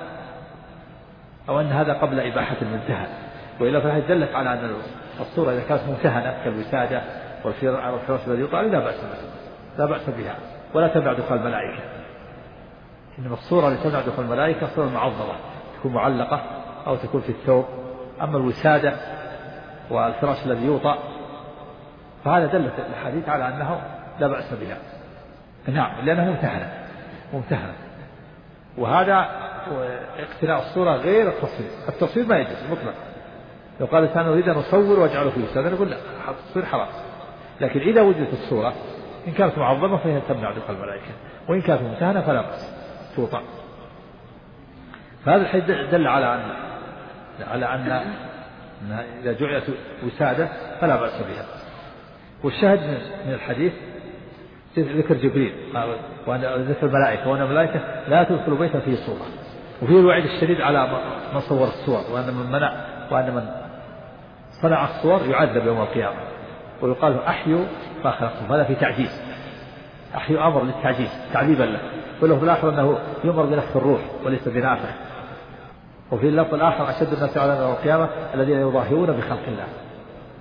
أن هذا قبل إباحة الممتهن، وإلا فالحديث دلت على أن الصورة إذا كانت ممتهنة كالوسادة والفراش الذي يطال لا بأس بها، ولا تمنع دخول الملائكة. إنما الصورة التي تمنع دخول الملائكة صورة معظمة تكون معلقة أو تكون في الثوب. أما الوسادة والفراش الذي يوطأ فهذا دلت الحديث على أنه لا بأس بها، نعم، لأنها ممتهنة. وهذا اقتناء الصورة غير التصوير ما يجوز مطلقا. لو قال الإنسان أريد أن أصور وأجعله في وسادة نقول لا، التصوير حرام. لكن إذا وجدت الصورة إن كانت معظمة فهي تمنع دخول الملائكة، وإن كانت ممتهنة فلا بأس توطأ. فهذا الحديث دل على أن إذا جعلت وسادة فلا بأس بها. والشاهد من الحديث ذكر جبريل وأن ذكر الملائكة، وأن الملائكة لا تدخل بيتا فيه صورة، وفيه الوعيد الشديد على من صور الصور، وأن من صنع الصور يعذب يوم القيامة. ويقال أحيوا ما خلقتم، هذا في تعجيز، أحيوا أمر للتعجيز تعذيبا له، وله في الآخر أنه يؤمر بنفخ الروح وليس بنافخ. وفي اللفظ الآخر أشد الناس عذابا يوم القيامة الذين يضاهئون بخلق الله.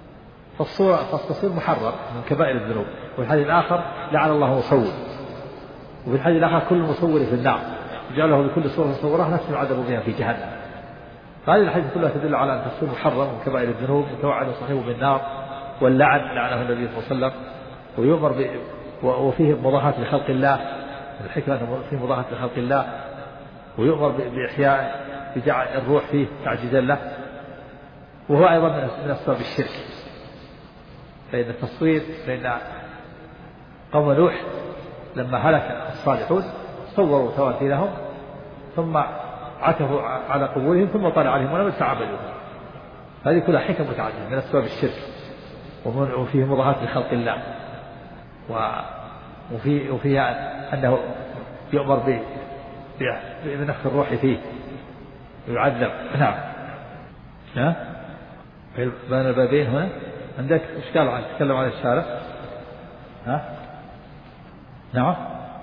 فالتصوير محرر من كبائر الذنوب. والحديث الآخر لعن الله مصور، وفي الحديث الآخر كل مصور في النار يجعله بكل صورة مصورة نفس يعذب بها في جهنم. هذه الحديث كلها تدل على أن التصوير محرم من كبائر الذنوب وتوعد صاحبه بالنار واللعن لعنه النبي صلى الله عليه وسلم. ويؤمر وفيه مضاهاة لخلق الله، الحكمة أنه فيه مضاهاة لخلق الله، ويؤمر بإحياء بجعل الروح فيه تعجيزا له، وهو أيضا من أسباب الشرك. فإن التصوير فإن قوم نوح لما هلك الصالحون صوروا تماثيلهم ثم عكفوا على قبورهم ثم طلع عليهم ولم يتعبدوا. هذه كلها حكم متعددة من أسباب الشرك، وفيه مضاهاة لخلق الله، وفيها أنه يؤمر بنفخ الروح فيه ويعذب. نعم. بين البابين هنا عندك إيش قال عنه؟ تكلم عن الشارع. نعم.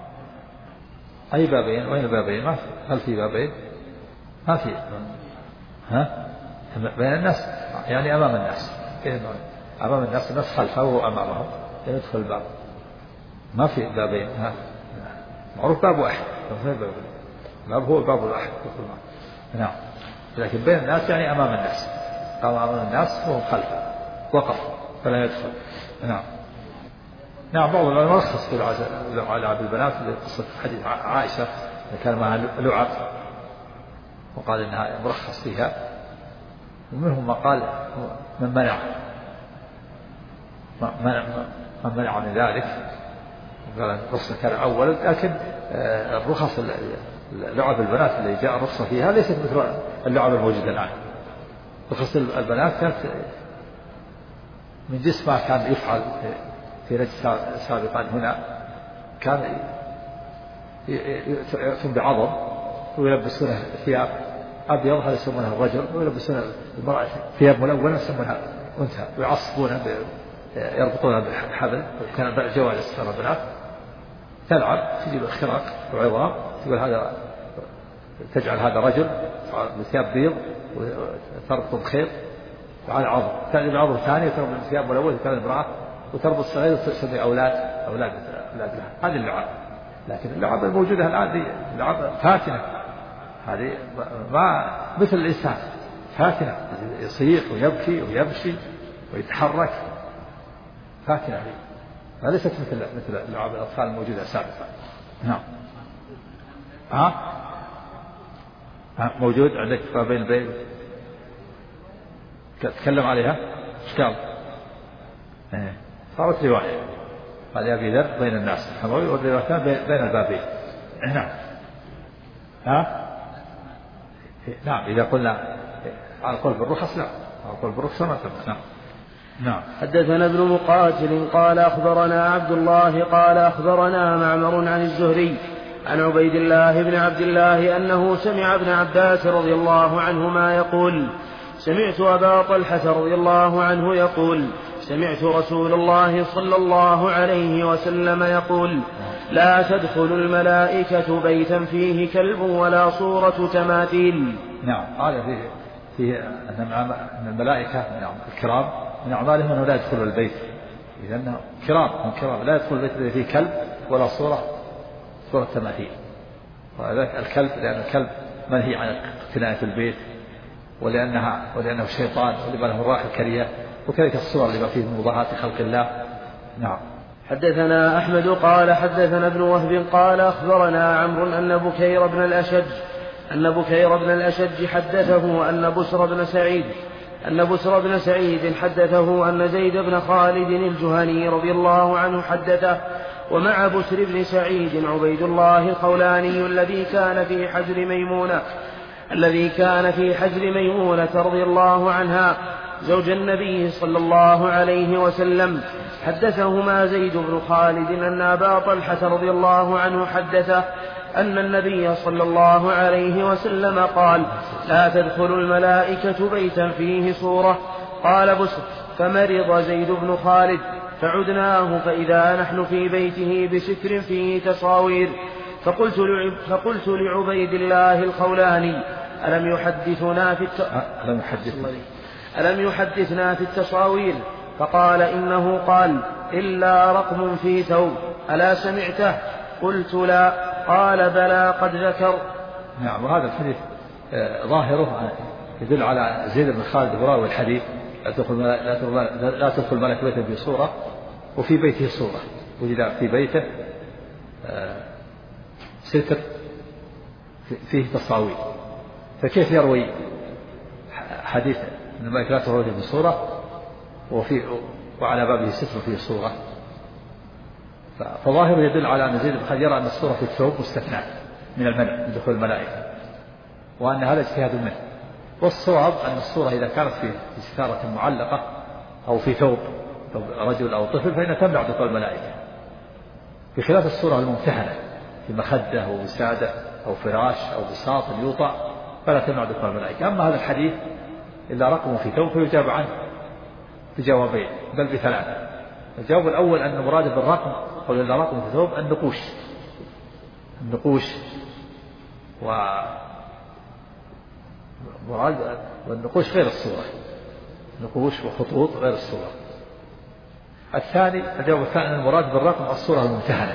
أي بابين؟ وين البابين؟ ما في. هل في بابين؟ ما في. بين الناس يعني أمام الناس. أمام الناس خلفه وأمامهم يدخل الباب. ما في بابين. معروف باب واحد. الباب هو الباب الواحد. نعم. لكن بين الناس يعني أمام الناس. قام أمام الناس وهم خلفه وقف فلا يدخل. نعم. نعم. بعض العلماء رخص في العاب البنات لقصة حديث عائشة كان معها لعب وقال إنها مرخص فيها، ومنهم ما قال من منع من ذلك. قال الرخصة كان أولا، لكن الرخص لعب البنات اللي جاء الرخصة فيها ليست مثل اللعب الموجودة الآن. رخص البنات كانت من جنس ما كان يفعل في رجل سابقا. هنا كان يأتون بعظم ويلبسونه ثياب أبيض، هذا يسمونها الرجل، ويلبسون المرأة ثياب ملونة يسمونها أنثى، ويعصبونها يربطونها بحبل. كان جوالس البنات تلعب، تجيب خرق وعظام، تقول هذا تجعل هذا رجل بثياب بيض وتربط بخيط وعلى عظم، تأتي بعظم ثاني وتربط بثياب ملونة وتكون امرأة وتربط صغير وتسمي أولاد لها. هذه اللعب. لكن اللعب الموجودة الآن دي لعب فاتنة، هذه ما مثل الإنسان، فاتنة، يصيح ويبكي ويمشي ويتحرك، فاتنة هذه، ما ليست مثل لعب الأطفال الموجودة سابقا. نعم. موجود عندك بين البيت تكلم عليها ايش قال؟ صارت رواية قال يا أبي ذر بين الناس الحموي، والروايتان بين البابين. نعم. نعم. إذا قلنا على القول بالرخص لا، على القول بالرخص ما ثبت. نعم. حدثنا ابن مقاتل قال أخبرنا عبد الله قال أخبرنا معمر عن الزهري عن عبيد الله بن عبد الله أنه سمع ابن عباس رضي الله عنهما يقول سمعت أبا طلحة رضي الله عنه يقول سمعت رسول الله صلى الله عليه وسلم يقول لا تدخل الملائكة بيتا فيه كلب ولا صورة تماثيل. نعم. هذا فيه أن الملائكة الكرام من أعمالهم أنه لا يدخل البيت، لأنه كرام لا يدخل البيت الذي فيه كلب ولا صورة تماثيل. وذلك الكلب لأن الكلب منهي عن اقتناء البيت، ولأنه شيطان ولما له الراحة الكريه، وكذلك الصور لما فيه مضاهاة خلق الله. نعم. حدثنا أحمد قال حدثنا ابن وهب قال أخبرنا عمرو أن بكير بن الأشج حدثه أن بسر بن سعيد حدثه أن زيد بن خالد الجهني رضي الله عنه حدثه، ومع بسر بن سعيد عبيد الله الخولاني الذي كان في حجر ميمونة رضي الله عنها زوج النبي صلى الله عليه وسلم. حدثهما زيد بن خالد أن أبا طلحة رضي الله عنه حدثه أن النبي صلى الله عليه وسلم قال لا تدخل الملائكة بيتا فيه صورة. قال بسر فمرض زيد بن خالد فعدناه فإذا نحن في بيته بستر فيه تصاوير، فقلت لعبيد الله الخولاني ألم يحدثنا في التصاوير؟ فقال إنه قال إلا رقم في ثوب، ألا سمعته؟ قلت لا. قال بلى قد ذكر. نعم. وهذا الحديث ظاهره يدل على زيد بن خالد براوي الحديث لا تدخل ملك بيته في صورة وفي بيته صورة، وجد في بيته ستر فيه تصاوير، فكيف يروي حديث أن الملك لا تدخل في صورة وعلى بابه ستر فيه صورة؟ فظاهره يدل على أن زيد بن خالد يرى أن الصورة في الثوب مستثنى من المنع من دخول الملائكة، وأن هذا اجتهاد منه. والصواب أن الصورة إذا كانت في ستارة معلقة أو في ثوب رجل أو طفل فإنها تمنع دخول الملائكة، بخلاف الصورة الممتهنة في مخدة أو وسادة أو فراش أو بساط يوطأ فلا تمنع دخول الملائكة. أما هذا الحديث إلا رقم في ثوب فيجاب عنه بجوابين بل بثلاثة. الجواب الأول أن المراد بالرقم أو إلا رقم في ثوب النقوش والنقوش غير الصورة، نقوش وخطوط غير الصورة. الجواب الثاني أن المراد بالرقم الصورة الممتهنة.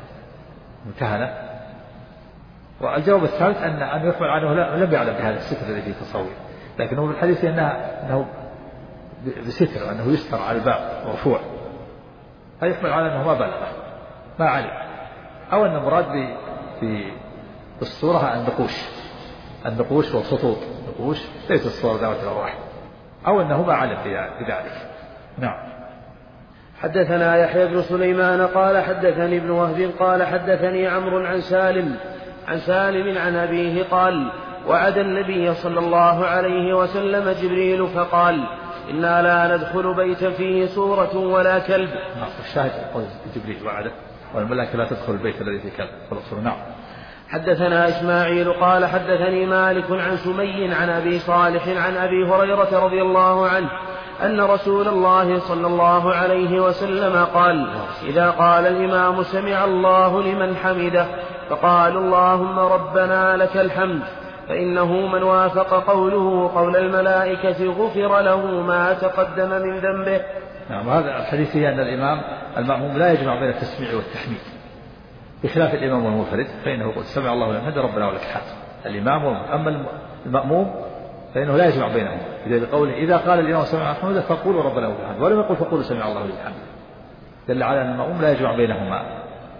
والجواب الثالث أن يحمل عنه لم يعلم بهذا الستر الذي فيه تصوير، لكنه في الحديث أنه بستر أنه يستر على الباب مرفوع، فيحمل على أنه ما بلغ ما علم، أو أن المراد بالصورة النقوش والخطوط، نقوش ليس الصور ذات الأرواح، أو أنه ما علم بذلك. نعم. حدثنا يحيى بن سليمان قال حدثني ابن وهب قال حدثني عمرو عن سالم عن أبيه قال وعد النبي صلى الله عليه وسلم جبريل فقال إنا لا ندخل بيتا فيه صورة ولا كلب. الشاهد قول جبريل وعده والملائكة لا تدخل البيت الذي فيه كلب. نعم. حدثنا إسماعيل قال حدثني مالك عن سمي عن أبي صالح عن أبي هريرة رضي الله عنه أن رسول الله صلى الله عليه وسلم قال إذا قال الإمام سمع الله لمن حمده فقالوا اللهم ربنا لك الحمد، فإنه من وافق قوله قول الملائكة غفر له ما تقدم من ذنبه. نعم. هذا الحديث فيه أن المأموم لا يجمع بين التسميع والتحميد، بخلاف الإمام والمنفرد فإنه قد سمع الله لمن حمده ربنا ولك الحمد الإمام والمنفرد. أما المأموم فإنه لا يجمع بينهم، بقوله إذا قال الإمام سمع حمده فقولوا ربنا ولك الحمد، ولم يقل فقولوا سمع الله لمن حمده، دل على أن المأموم لا يجمع بينهما.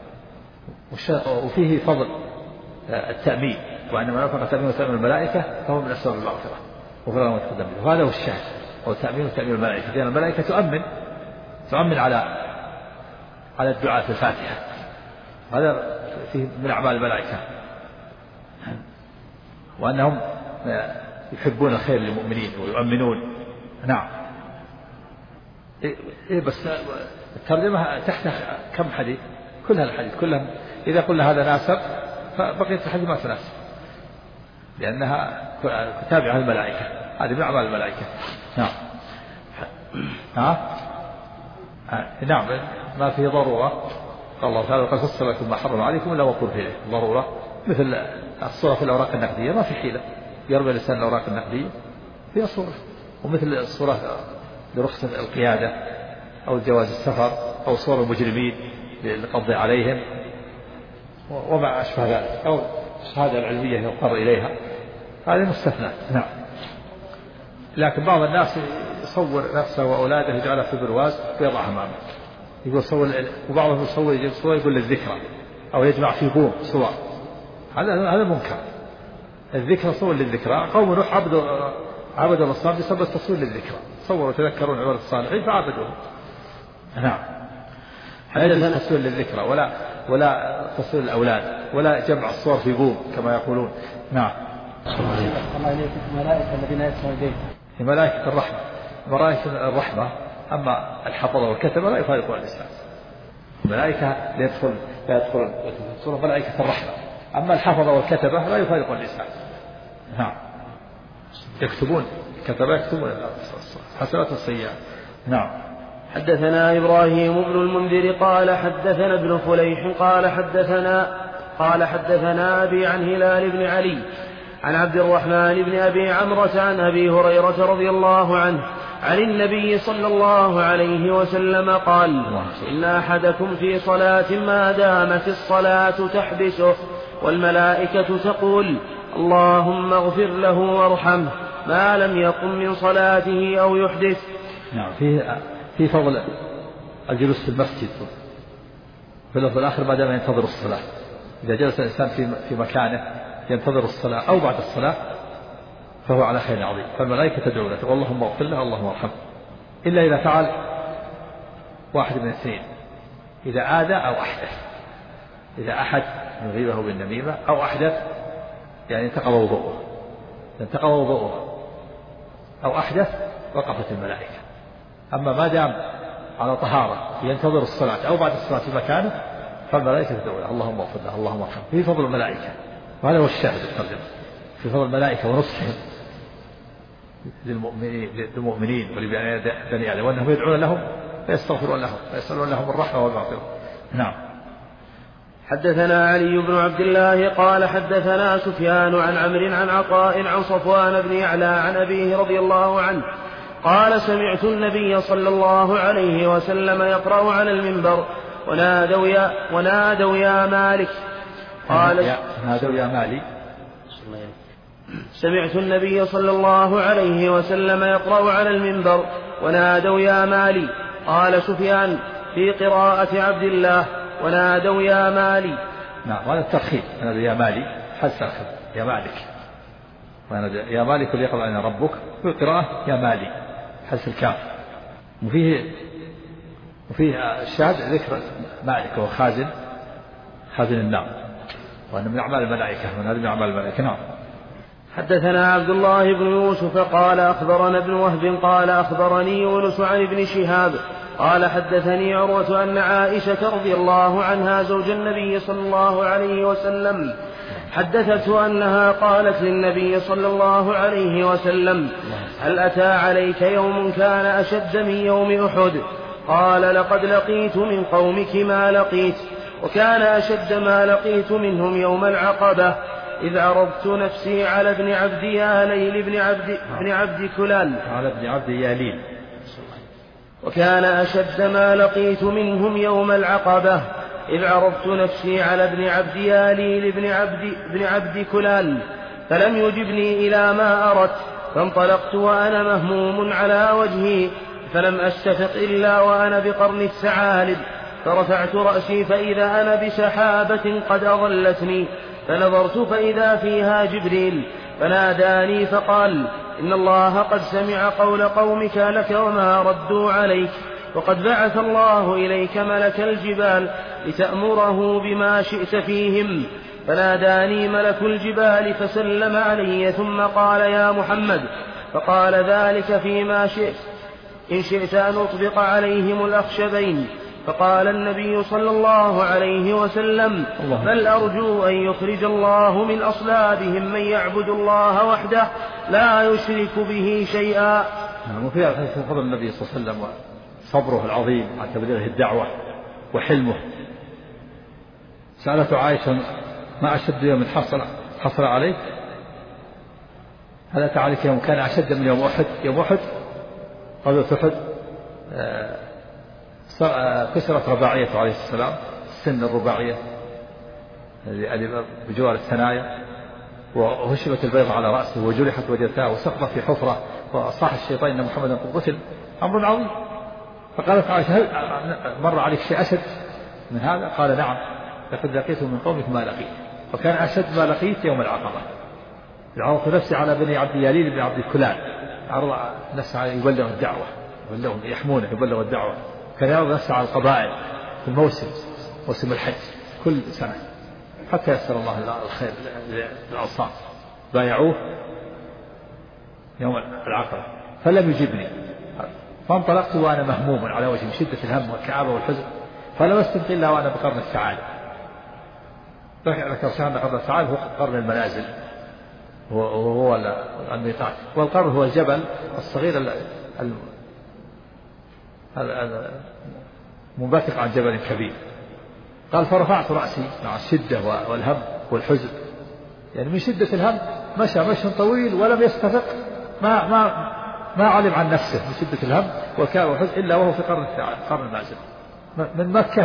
وفيه فضل التأمين، وأن من وافق التأمين وتأمين الملائكة فهو من أسباب المغفرة وغفر له ما تقدم له. وهذا هو الشاهد، أو التأمين وتأمين الملائكة، لأن الملائكة تؤمن على الدعاء في الفاتحة، هذا فيه من أعمال الملائكة، وأنهم يحبون الخير للمؤمنين ويؤمنون. نعم. بس الترجمة تحت كم حديث؟ كل هالحديث كلهم إذا قلنا هذا ناسب فبقية الحديث ما تناسب، لأنها تابعة الملائكة، هذه من أعمال الملائكة. نعم. نعم. ما فيه ضرورة، قال الله تعالى قد فصل لكم ما حرم عليكم إلا وقر فيه ضرورة، مثل الصورة في الأوراق النقدية ما في حيلة، يرمي الإنسان الأوراق النقدية فيها صورة، ومثل الصورة لرخصة القيادة أو جواز السفر أو صور المجرمين للقبض عليهم وما أشبه ذلك، أو الشهادة العلمية يضطر إليها، هذه مستثنى. نعم. لكن بعض الناس يصور نفسه وأولاده يجعلها في برواز ويضعها أمامه، يقول صور، وبعضهم يجيب صور يقول للذكرى، أو يجمع في بوم صور، هذا منكر. الذكرى صور للذكرى. قوم نوح عبدوا الأصنام بسبب التصوير للذكرى، صوروا تذكرون عباد الصالحين فعبدوهم. نعم. هذا تصوير للذكرى ولا تصوير الأولاد ولا جمع الصور في بوم كما يقولون. نعم. الملائكة الذين يدخلون البيت ملائكة الرحمة. أما الحفظة والكتبة لا يفارقون الإسلام. الملائكة لا يدخل سورة ملائكة الرحمة، أما الحفظة والكتبة لا يفارقون الإسلام. نعم. يكتبون حسنات السيئات. نعم. حدثنا إبراهيم بن المنذر قال حدثنا ابن فليح قال حدثنا أبي عن هلال بن علي عن عبد الرحمن بن أبي عمرة عن أبي هريرة رضي الله عنه عن النبي صلى الله عليه وسلم قال: إن أحدكم في صلاة ما دامت الصلاة تحبسه والملائكة تقول: اللهم اغفر له وارحمه ما لم يقم من صلاته أو يحدث. نعم. في فضل الجلوس في المسجد في اللفظ الآخر ما دام ينتظر الصلاة. إذا جلس الإنسان في مكانه ينتظر الصلاة أو بعد الصلاة فهو على خير عظيم، فالملائكة تدعو له: اللهم اغفر له اللهم ارحمه. إلا إذا فعل واحد من الاثنين، إذا آذى أو أحدث، إذا أحد يغيبه بالنميمة أو أحدث يعني انتقض وضوءه أو أحدث وقفت الملائكة. أما ما دام على طهارة ينتظر الصلاة أو بعد الصلاة في مكانه فالملائكة تدعو له: اللهم اغفر له اللهم ارحمه. في فضل الملائكة، وهذا هو الشاهد الترجمة، في فضل الملائكة ونصحهم للمؤمنين ولبني آدم، وأنهم يدعون لهم فيستغفرون لهم ويسألون لهم الرحمة والمغفرة. نعم. حدثنا علي بن عبد الله قال حدثنا سفيان عن عمرو عن عطاء عن صفوان بن يعلى عن أبيه رضي الله عنه قال: سمعت النبي صلى الله عليه وسلم يقرأ على المنبر: ونادوا يا مالك. قال: نادوا يا مالي. سمعت النبي صلى الله عليه وسلم يقرأ على المنبر: ونادوا يا مالي. قال سفيان في قراءة عبد الله: ونادوا يا مالي. نعم. هذا الترخيم، نادوا يا مالي حس يا مالك، يا مالك ليقضي علينا ربك، في قراءة يا مالي حس الكاف. وفيه الشاهد ذكر مالك وهو خازن النار، وأنه من أعمال الملائكة، من هذه من أعمال الملائكة. نعم. حدثنا عبد الله بن يوسف قال أخبرنا ابن وهب قال أخبرني يونس عن ابن شهاب قال حدثني عروة أن عائشة رضي الله عنها زوج النبي صلى الله عليه وسلم حدثته أنها قالت للنبي صلى الله عليه وسلم: هل أتى عليك يوم كان أشد من يوم أحد؟ قال: لقد لقيت من قومك ما لقيت، وكان أشد ما لقيت منهم يوم العقبة إذ عرضت نفسي على ابن عبد ياليل بن عبد كلال، على ابن عبد ياليل. وكان أشد ما لقيت منهم يوم العقبة إذ عرضت نفسي على ابن عبد ياليل بن عبد كلال فلم يجبني إلى ما أردت، فانطلقت وأنا مهموم على وجهي، فلم أستفق إلا وأنا بقرن الثعالب، فرفعت رأسي فإذا أنا بسحابة قد أظلتني، فنظرت فإذا فيها جبريل فناداني فقال: إن الله قد سمع قول قومك لك وما ردوا عليك، وقد بعث الله إليك ملك الجبال لتأمره بما شئت فيهم. فناداني ملك الجبال فسلم علي ثم قال: يا محمد، فقال: ذلك فيما شئت، إن شئت أن أطبق عليهم الأخشبين. فقال النبي صلى الله عليه وسلم: بل أرجو أن يخرج الله من أصلابهم من يعبد الله وحده لا يشرك به شيئا. وفي فضل النبي صلى الله عليه وسلم صبره العظيم على تبليغه الدعوة وحلمه. سألته عائشة: ما أشد يوم حصل عليك؟ هل أتى عليك يوم كان أشد من يوم أحد؟ يوم أحد غزوة أحد كسرت رباعيته عليه السلام، السن الرباعية بجوار الثنايا، وهشمت البيضة على رأسه وجرحت وجهتاه وسقط في حفرة، وصاح الشيطان إن محمدا قد قتل، أمر عظيم. فقالت عائشة: هل مر عليك شيء أشد من هذا؟ قال: نعم، لقد لقيت من قومك ما لقيت، وكان أشد ما لقيت يوم العقبة. عرضت نفسي على بني عبد ياليل بن عبد كلال، عرض نفسه على يبلغ الدعوة، يبلغهم يحمونه يبلغ الدعوة. كان يعرض نفسه على القبائل في موسم الحج كل سنة، حتى يسر الله الخير للأنصار، بايعوه يوم العقبة فلم يجبني، فانطلقت وأنا مهموم على وجهي من شدة الهم والكآبة والحزن، فلم أستمت إلا وأنا بقرن الثعالب. ذكر شأن قرن الثعالب هو قرن المنازل، وهو الميقات، والقرن هو الجبل الصغير منبثق عن جبل كبير. قال: فرفعت رأسي مع الشدة والهم والحزن، يعني من شدة الهم مشى مشي طويل ولم يستفق، ما علم عن نفسه من شدة الهم والكآبة والحزن إلا وهو في قرن النازل، من مكة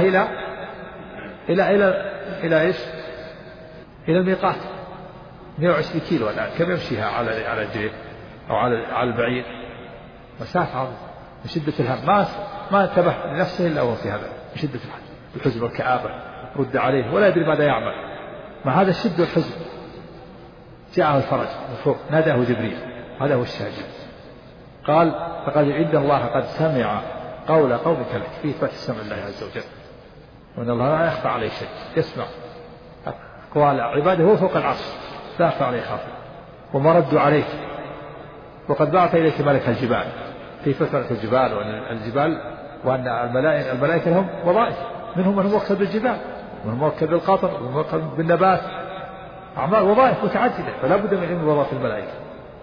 إلى إيش؟ إلى الميقات 120 كيلو الآن، كم يمشيها على الجيب أو على البعير؟ مسافة عظيمة من شدة الهم، ما انتبه لنفسه إلا وهو في هذا من شدة الحزن والكآبة، رد عليه ولا يدري ماذا يعمل. مع هذا الشد والحزن جاءه الفرج من فوق، ناداه جبريل، هذا هو الشاهد. قال فقد عند الله قد سمع قول قومك لك، في إثبات السمع الله عز وجل، وأن الله لا يخفى عليه شيء، يسمع أقوال عباده هو فوق العرش لا يخفى عليه خافة، وما ردوا عليك. وقد بعث إليك ملك الجبال، في فترة الجبال وأن الملائكة لهم وظائف، منهم من هو موكل بالجبال، ومن هو موكل بالقطر، ومن هو موكل بالنبات، أعمال وظائف متعددة، فلا بد من علم وظائف الملائكة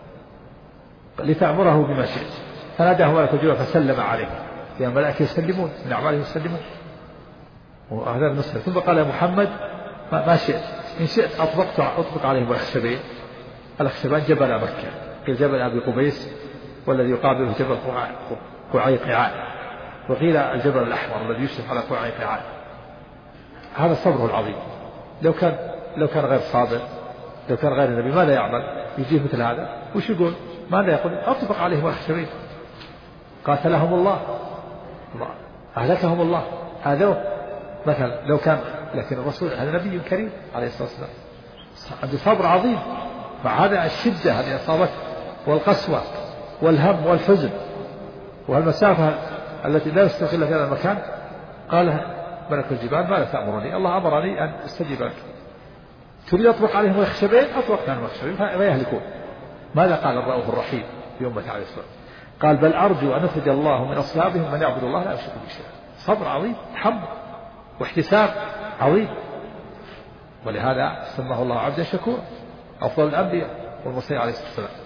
لتأمره بما شئت. فناداه ملك الجبال فسلم عليه، لأن الملائكة يسلمون من أعمالهم يسلمون، وهذا المسلم. ثم قال يا محمد ما شئت، إن شئت أطبق عليهم الأخشبان جبل مكة، قيل جبل أبي قبيس والذي يقابله جبل قعيقعان، وقيل الجبل الأحمر الذي يشرف على قعيقعان. هذا صبره العظيم. لو كان غير صابر، لو كان غير النبي ماذا يعمل؟ يجيه مثل هذا وش يقول؟ ماذا يقول؟ أطبق عليهم الأخشبين، قاتلهم الله أهلكهم الله. هذا مثلا لو كان، لكن الرسول هذا نبي كريم عليه الصلاة والسلام عنده صبر عظيم مع هذا الشدة هذه أصابته والقسوة والهم والحزن والمسافة التي لا يستقل في هذا المكان. قال ملك الجبال ماذا تأمرني؟ الله أمرني أن أستجيب لك. تريد أطبق عليهم الخشبين؟ أطبق عليهم الخشبين فيهلكون. ماذا قال الرؤوف الرحيم في أمته عليه الصلاة والسلام؟ قال بل أرجو أن يخرج الله من أصلابهم من يعبد الله لا يشرك به شيئا. صبر عظيم، تحمل واحتساب عظيم، ولهذا سماه الله عبدا شكورا، أفضل الأنبياء والمرسلين عليه الصلاة والسلام.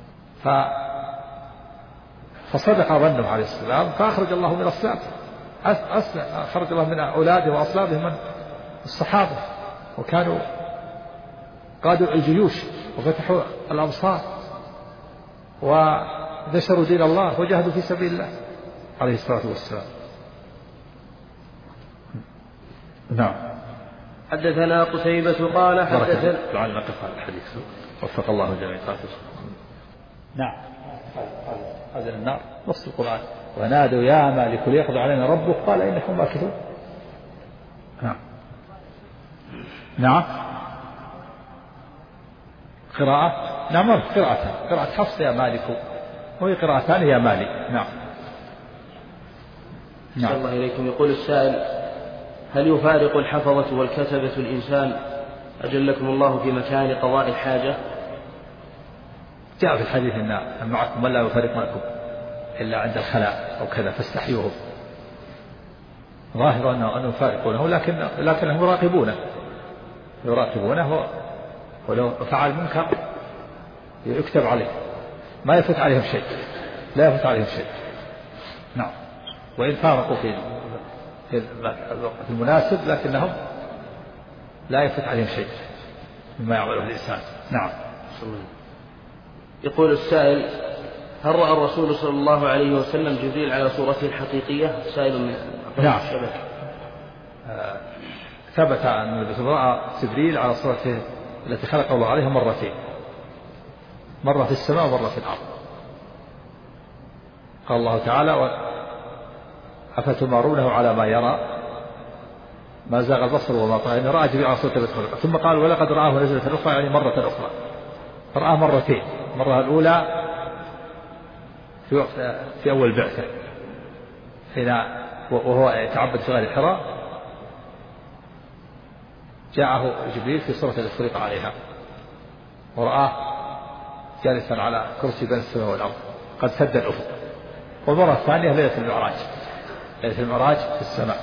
فصدق ظنه عليه السلام فأخرج الله من أصلابه، أخرج الله من أولاده وأصلابه من الصحابة، وكانوا قادوا الجيوش وفتحوا الأمصار ونشروا دين الله وجاهدوا في سبيل الله عليه الصلاة والسلام. نعم. حدثنا قتيبة قال حدثنا لعل نقف على الحديث وفق الله الجميع. نعم. هذا النار نص القرآن ونادوا يا مالك ليقضي علينا ربك قال إنكم ماكثون. نعم. قراءة نعم قراءة حفص يا مالك، وهي قراءتان يا مالي. نعم. الله إليكم. يقول السائل هل يفارق الحفظة والكتبة الإنسان أجلكم الله في مكان قضاء الحاجة؟ جاء في الحديث أن معكم من لا يفارق معكم إلا عند الخلاء أو كذا فاستحيوهم. ظاهر أنه يفارقونه لكنهم يراقبونه ولو فعل منكر يكتب عليه، ما يفوت عليهم شيء، لا يفوت عليهم شيء. نعم. وإن فارقوا في الوقت المناسب لكنهم لا يفوت عليهم شيء مما يعمله الإنسان. نعم. يقول السائل هل رأى الرسول صلى الله عليه وسلم جبريل على صورته الحقيقية؟ سائل من نعم. ثبت أن رأى جبريل على صورته التي خلق الله عليها مرتين، مرة في السماء ومرة في الأرض. قال الله تعالى أفتمارونه على ما يرى ما زاغ البصر وما طغى، إن رأى جبريل على صورته التي خلق. ثم قال ولقد رآه نزلة أخرى، يعني مرة أخرى، فرآه مرتين. المرة الأولى في أول بعثة حين وهو يتعبد في غار حراء، جاءه جبريل في صورة التي خلق عليها ورآه جالسا على كرسي بين السماء والأرض قد سد الأفق. والمرة الثانية ليلة المعراج في السماء.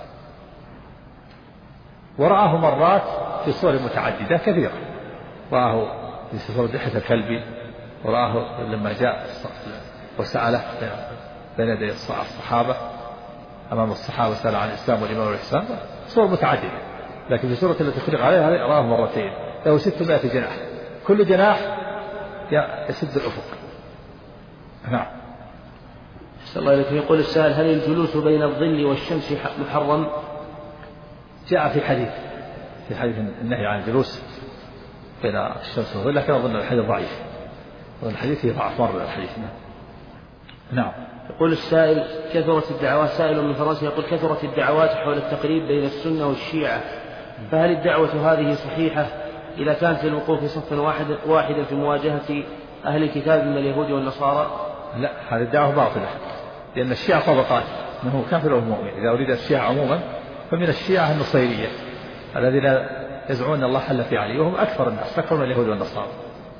ورآه مرات في صور متعددة كثيرة، رآه في صورة دحية الكلبي، ورآه لما جاء وسأله بين يدي الصحابة أمام الصحابة سأل عن الإسلام والإيمان والإحسان، صور متعددة. لكن في سورة التي خلق عليها رآه مرتين، له 600 جناح، كل جناح يسد الأفق. نعم. أحسن الله إليكم. يقول السائل: هل الجلوس بين الظل والشمس محرم؟ جاء في حديث النهي عن الجلوس بين الشمس والظل، لكن أظن الحديث ضعيف، والحديث فيه ضعف مرة الحديث. نعم. يقول السائل: كثرت الدعوات، سائل من فرنسا يقول: كثرت الدعوات حول التقريب بين السنة والشيعة، فهل الدعوة هذه صحيحة إذا كانت للوقوف في صف واحد في مواجهة أهل الكتاب من اليهود والنصارى؟ لا، هذه الدعوة باطلة، لأن الشيعة طبقات، من هو كافر وهو مؤمن. إذا أريد الشيعة عموما فمن الشيعة النصيرية الذين يزعمون الله حل في علي، وهم أكثر الناس، أكثر من اليهود والنصارى.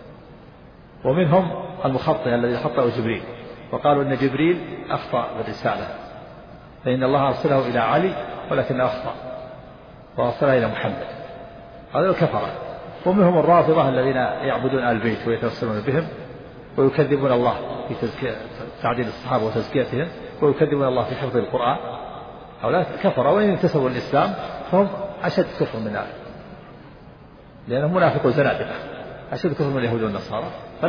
ومنهم المخطئ الذي خطأه جبريل، وقالوا إن جبريل أخطأ بالرسالة، فإن الله أرسله إلى علي ولكن أخطأ وأرسله إلى محمد. هذا الكفرة. ومنهم الرافضة الذين يعبدون آل البيت ويتوسلون بهم ويكذبون الله في تعديل الصحابة وتزكيتهم، ويكذبون الله في حفظ القرآن. هؤلاء كفرة، وإن انتسبوا الإسلام فهم أشد كفر من ذلك، لأنهم منافقون زنادقة أشد كفر من اليهود والنصارى.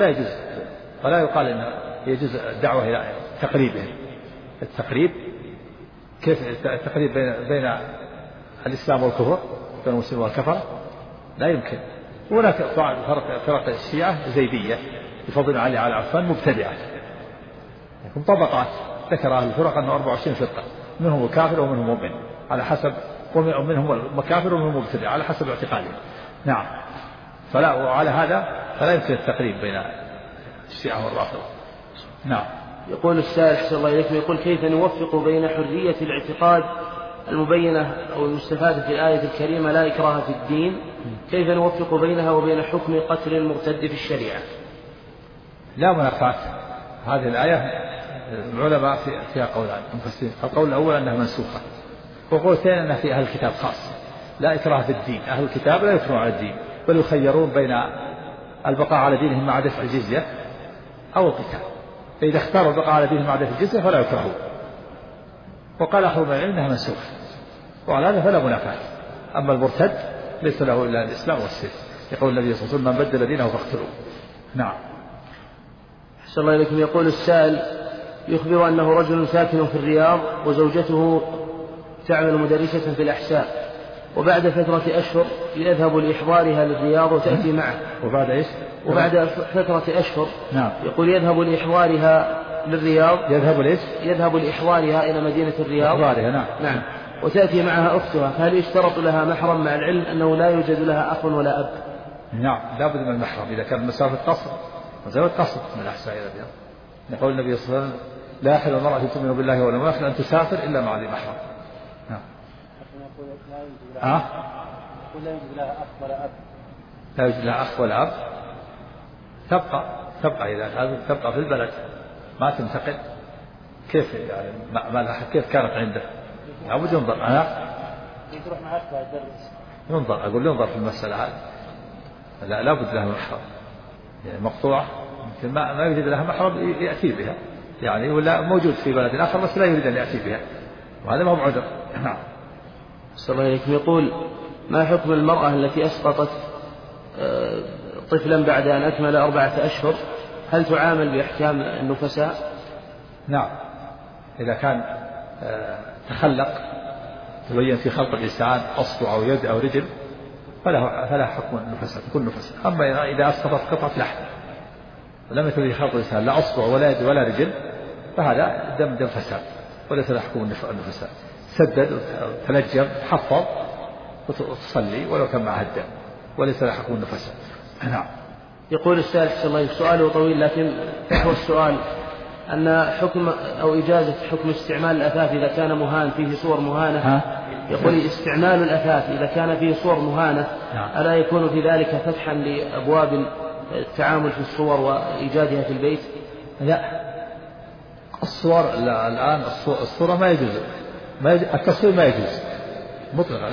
فلا يقال إن يجوز الدعوة إلى تقريبهم. التقريب كيف التقريب بين الإسلام والكفر، بين المسلمين والكفر؟ لا يمكن. هناك فرق الشيعة زيدية يفضل علي على عفان مبتدعة، لكن طبقات ذكر أهل الفرق أنه 24 فرقة، منهم الكافر ومنهم مؤمن على حسب، ومنهم المكافر ومنهم مبتدع على حسب اعتقادهم. نعم. وعلى هذا فلا يمكن التقريب بين الشيعة والرافضة. نعم. يقول السائل أحسن الله إليكم، يقول: كيف نوفق بين حرية الاعتقاد المبينة أو المستفادة في الآية الكريمة لا إكراه في الدين، كيف نوفق بينها وبين حكم قتل المرتد في الشريعة؟ لا منافاة. هذه الآية العلماء فيها قولان مفسرين. القول الأول أنها منسوخة، وقول الثاني أنها في أهل الكتاب خاصة، لا إكراه في الدين. أهل الكتاب لا يكرهون على الدين، بل يخيرون بين البقاء على دينهم مع دفع الجزية أو القتال، فإذا اختاروا البقاء على دينهم مع دفع الجزية فلا يكرهون. وقال أحد من العلم أنها منسوخة، وعلى هذا فلا منافاة. أما المرتد ليس له إلا الإسلام والسيف، يقول النبي صلى الله عليه وسلم: من بدل دينه فاقتلوه. نعم. أحسن الله إليكم. يقول السائل: يخبر أنه رجل ساكن في الرياض وزوجته تعمل مدرسة في الأحساء، وبعد فترة أشهر يذهب لإحضارها للرياض وتأتي معه. وبعد إيش؟ وبعد فترة أشهر. نعم. يقول يذهب لإحضارها للرياض. يذهب ليش؟ يذهب لإحضارها إلى مدينة الرياض. إحضارها. نعم. نعم. وتأتي معها أختها، فهل يشترط لها محرم مع العلم أنه لا يوجد لها أخ ولا أب؟ نعم، لا بد من المحرم إذا كان مسافة قصر، مسافة قصر من الأحساء إلى الرياض. يقول النبي صلى الله عليه وسلم: لا يحل المرأة تؤمن بالله واليوم الآخر أن تسافر إلا مع ذي محرم. نعم. لا يوجد لها أخ ولا أب. لا يوجد لها أخ ولا أب. تبقى إذا تبقى في البلد ما تنتقل. كيف يعني ما لها كيف كانت عنده؟ لابد ينظر. تروح مع أختها تدرس. ينظر، أقول ينظر في المسألة هذه. لا بد لها محرم، يعني مقطوعة يمكن ما يوجد لها محرم يأتي بها، يعني ولا موجود في بلد آخر بس لا يريد أن يأتي بها، وهذا ما هو عذر. نعم. صلى الله عليه وسلم. يقول: ما حكم المرأة التي أسقطت طفلا بعد أن أكمل 4 أشهر، هل تعامل بأحكام النفساء؟ نعم، إذا كان تخلق تبين في خلق الإنسان أصبع أو يد أو رجل فلا حكم النفساء، تكون نفساء. أما إذا أسقطت قطعة لحم ولم يكن في خلق الإنسان لا أصبع ولا يد ولا رجل فهذا دم فساد وليس له حكم النفساء. سدد وتنجم تحفظ وتصلي ولو كان معها الدم وليس له حكم النفساء. نعم. يقول السائل صلى الله عليه وسلم: سؤاله طويل لكن هو السؤال أن حكم أو إجازة حكم استعمال الأثاث إذا كان مهان فيه صور مهانة. يقول: استعمال الأثاث إذا كان فيه صور مهانة ألا يكون في ذلك فتحا لأبواب التعامل في الصور وإيجادها في البيت؟ لا، الصور الآن الصورة ما يجوز، التصوير ما يجوز مطلقا،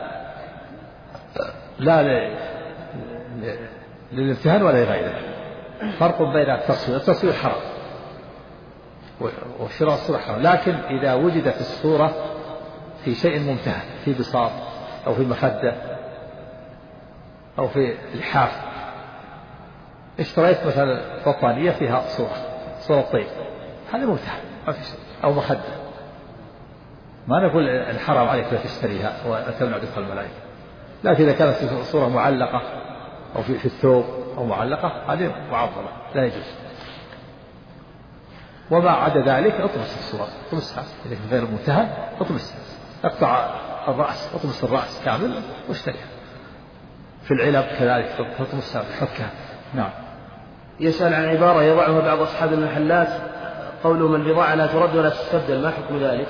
لا للامتهان ولا لغيره. فرق بين التصوير حرام وشراء الصورة حرام، لكن إذا وجدت الصورة في شيء ممتهن، في بساط أو في مخدة أو في لحاف، اشتريت مثلا بطانية فيها صورة طير هذا مرتاح ما في شيء، أو مخدة. ما نقول الحرام عليك لا تشتريها وتمنع دخول الملائكة، لكن إذا كانت صورة معلقة أو في الثوب أو معلقة هذه معظمة لا يجوز. وما عدا ذلك اطمس الصورة، اطمسها إذا كان غير متهم اطمسها، اقطع الرأس، اطمس الرأس كامل واشتريها. في العلب كذلك تطمسها بحكها. نعم. يسأل عن عبارة يضعها بعض أصحاب المحلات قولهم البضاعة لا ترد ولا تستبدل، ما حكم ذلك؟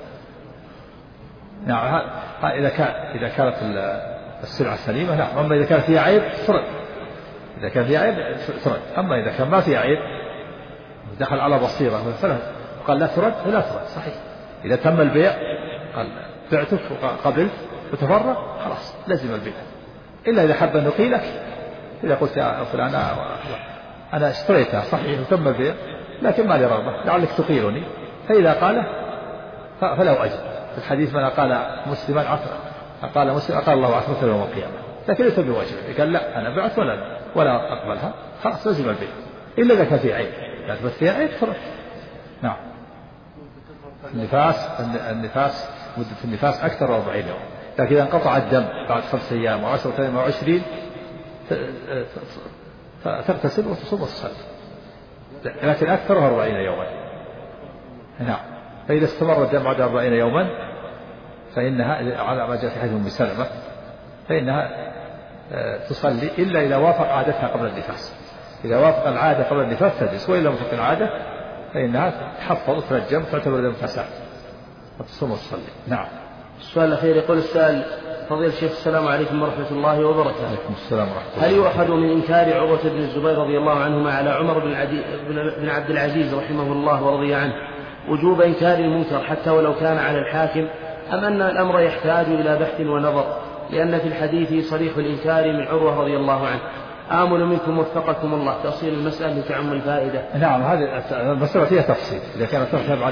نعم إذا كانت السلعة سليمة نعم، أما إذا كان فيها عيب ترد، إذا كان فيها عيب ترد. أما إذا كان ما فيها عيب دخل على بصيرة مثلا وقال لا ترد فلا ترد، صحيح. إذا تم البيع قال بعتك وقبلت وتفرغ خلاص لازم البيع، إلا إذا حب أن نقيلك، إذا قلت يا فلان أنا اشتريتها صحيح وتم البيع لكن ما لي رغبة لعلك تقيلني، فإذا قاله فله أجر. في الحديث من قال مسلما عثرا قال مسلم قال الله عثرة يوم القيامة، لكن ليس بواجب. قال لا أنا بعت ولا أقبلها خلاص لازم البيع، إلا إذا كان فيها عيب، لا تبث فيها عيب فرق. نعم. النفاس مدة النفاس أكثر من 40 يوم، لكن إذا انقطع الدم بعد 5 أيام و10 أيام و20 فتغتسل وتصوم وتصلي، لكن أكثرها 40 يوما. نعم. فإذا استمر الدم بعد 40 يوما فإنها على ما جاء في حديث أم سلمة فإنها تصلي إلا إذا وافق عادتها قبل النفاس. إذا وافق العادة قبل النفاس تجلس، وإن لم تكن العادة فإنها تحفظ وترجم تعتبر دم فساد وتصوم وتصلي. نعم. السؤال الأخير يقول السائل: فضيلة الشيخ السلام عليكم ورحمة الله وبركاته. عليكم السلام ورحمة الله. هل يؤخذ من إنكار عروة بن الزبير رضي الله عنهما على عمر بن عبد العزيز رحمه الله ورضي عنه وجوب إنكار المنكر حتى ولو كان على الحاكم، أم أن الأمر يحتاج إلى بحث ونظر، لأن في الحديث صريح الإنكار من عروة رضي الله عنه؟ آمل منكم وفقكم الله تأصيل المسألة لتعم الفائدة. نعم. هذه المسألة فيها تفصيل، إذا كان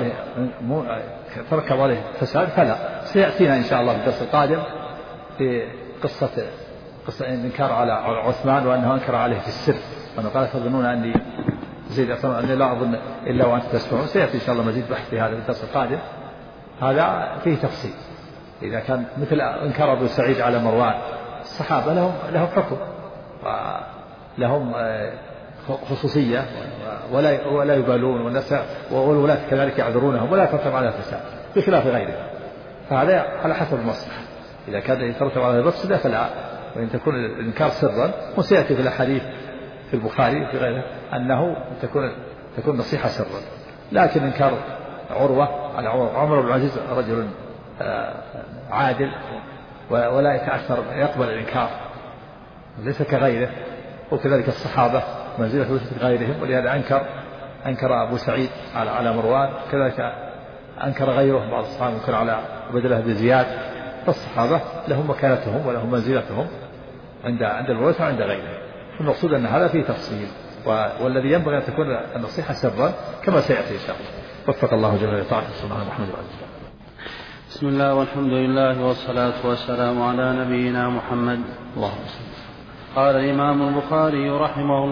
تركب عليه فساد فلا. سيأتينا إن شاء الله في الدرس القادم في قصة الإنكار على عثمان وأنه أنكر عليه في السر، وأنه قال تظنون أني زيد أني لا أظن إلا وأنت تسمعون. سيأتي إن شاء الله مزيد بحث في هذا في الدرس القادم، هذا فيه تفصيل. إذا كان مثل إنكار أبو سعيد على مروان، الصحابة لهم حكم ولهم خصوصية ولا يبالون، والناس والولاة كذلك يعذرونهم ولا يترتب على فساد بخلاف غيره، فهذا على حسب المصلحة. إذا كان يترتب على المفسدة فلا، وإن تكون الإنكار سرا، وسيأتي في الحديث في البخاري في غيره أنه تكون نصيحة سرا. لكن إنكار عروة على عمر بن العزيز رجل عادل ولا يتأثر يقبل الإنكار، ليس كغيره، وكذلك الصحابة منزلة ليست كغيرهم، ولهذا أنكر أبو سعيد على مروان، كذلك أنكر غيره بعض الصحابة أنكر على عبد الله بن زياد. فالصحابة لهم مكانتهم ولهم منزلتهم عند الولاة وعند غيرهم. المقصود أن هذا فيه تفصيل، والذي ينبغي أن تكون النصيحة سرا كما سيأتي إن شاء الله. وفق الله جل وعلا سبحانه محمد وعلى آله. بسم الله والحمد لله والصلاة والسلام على نبينا محمد. اللهم صل. قال الإمام البخاري رحمه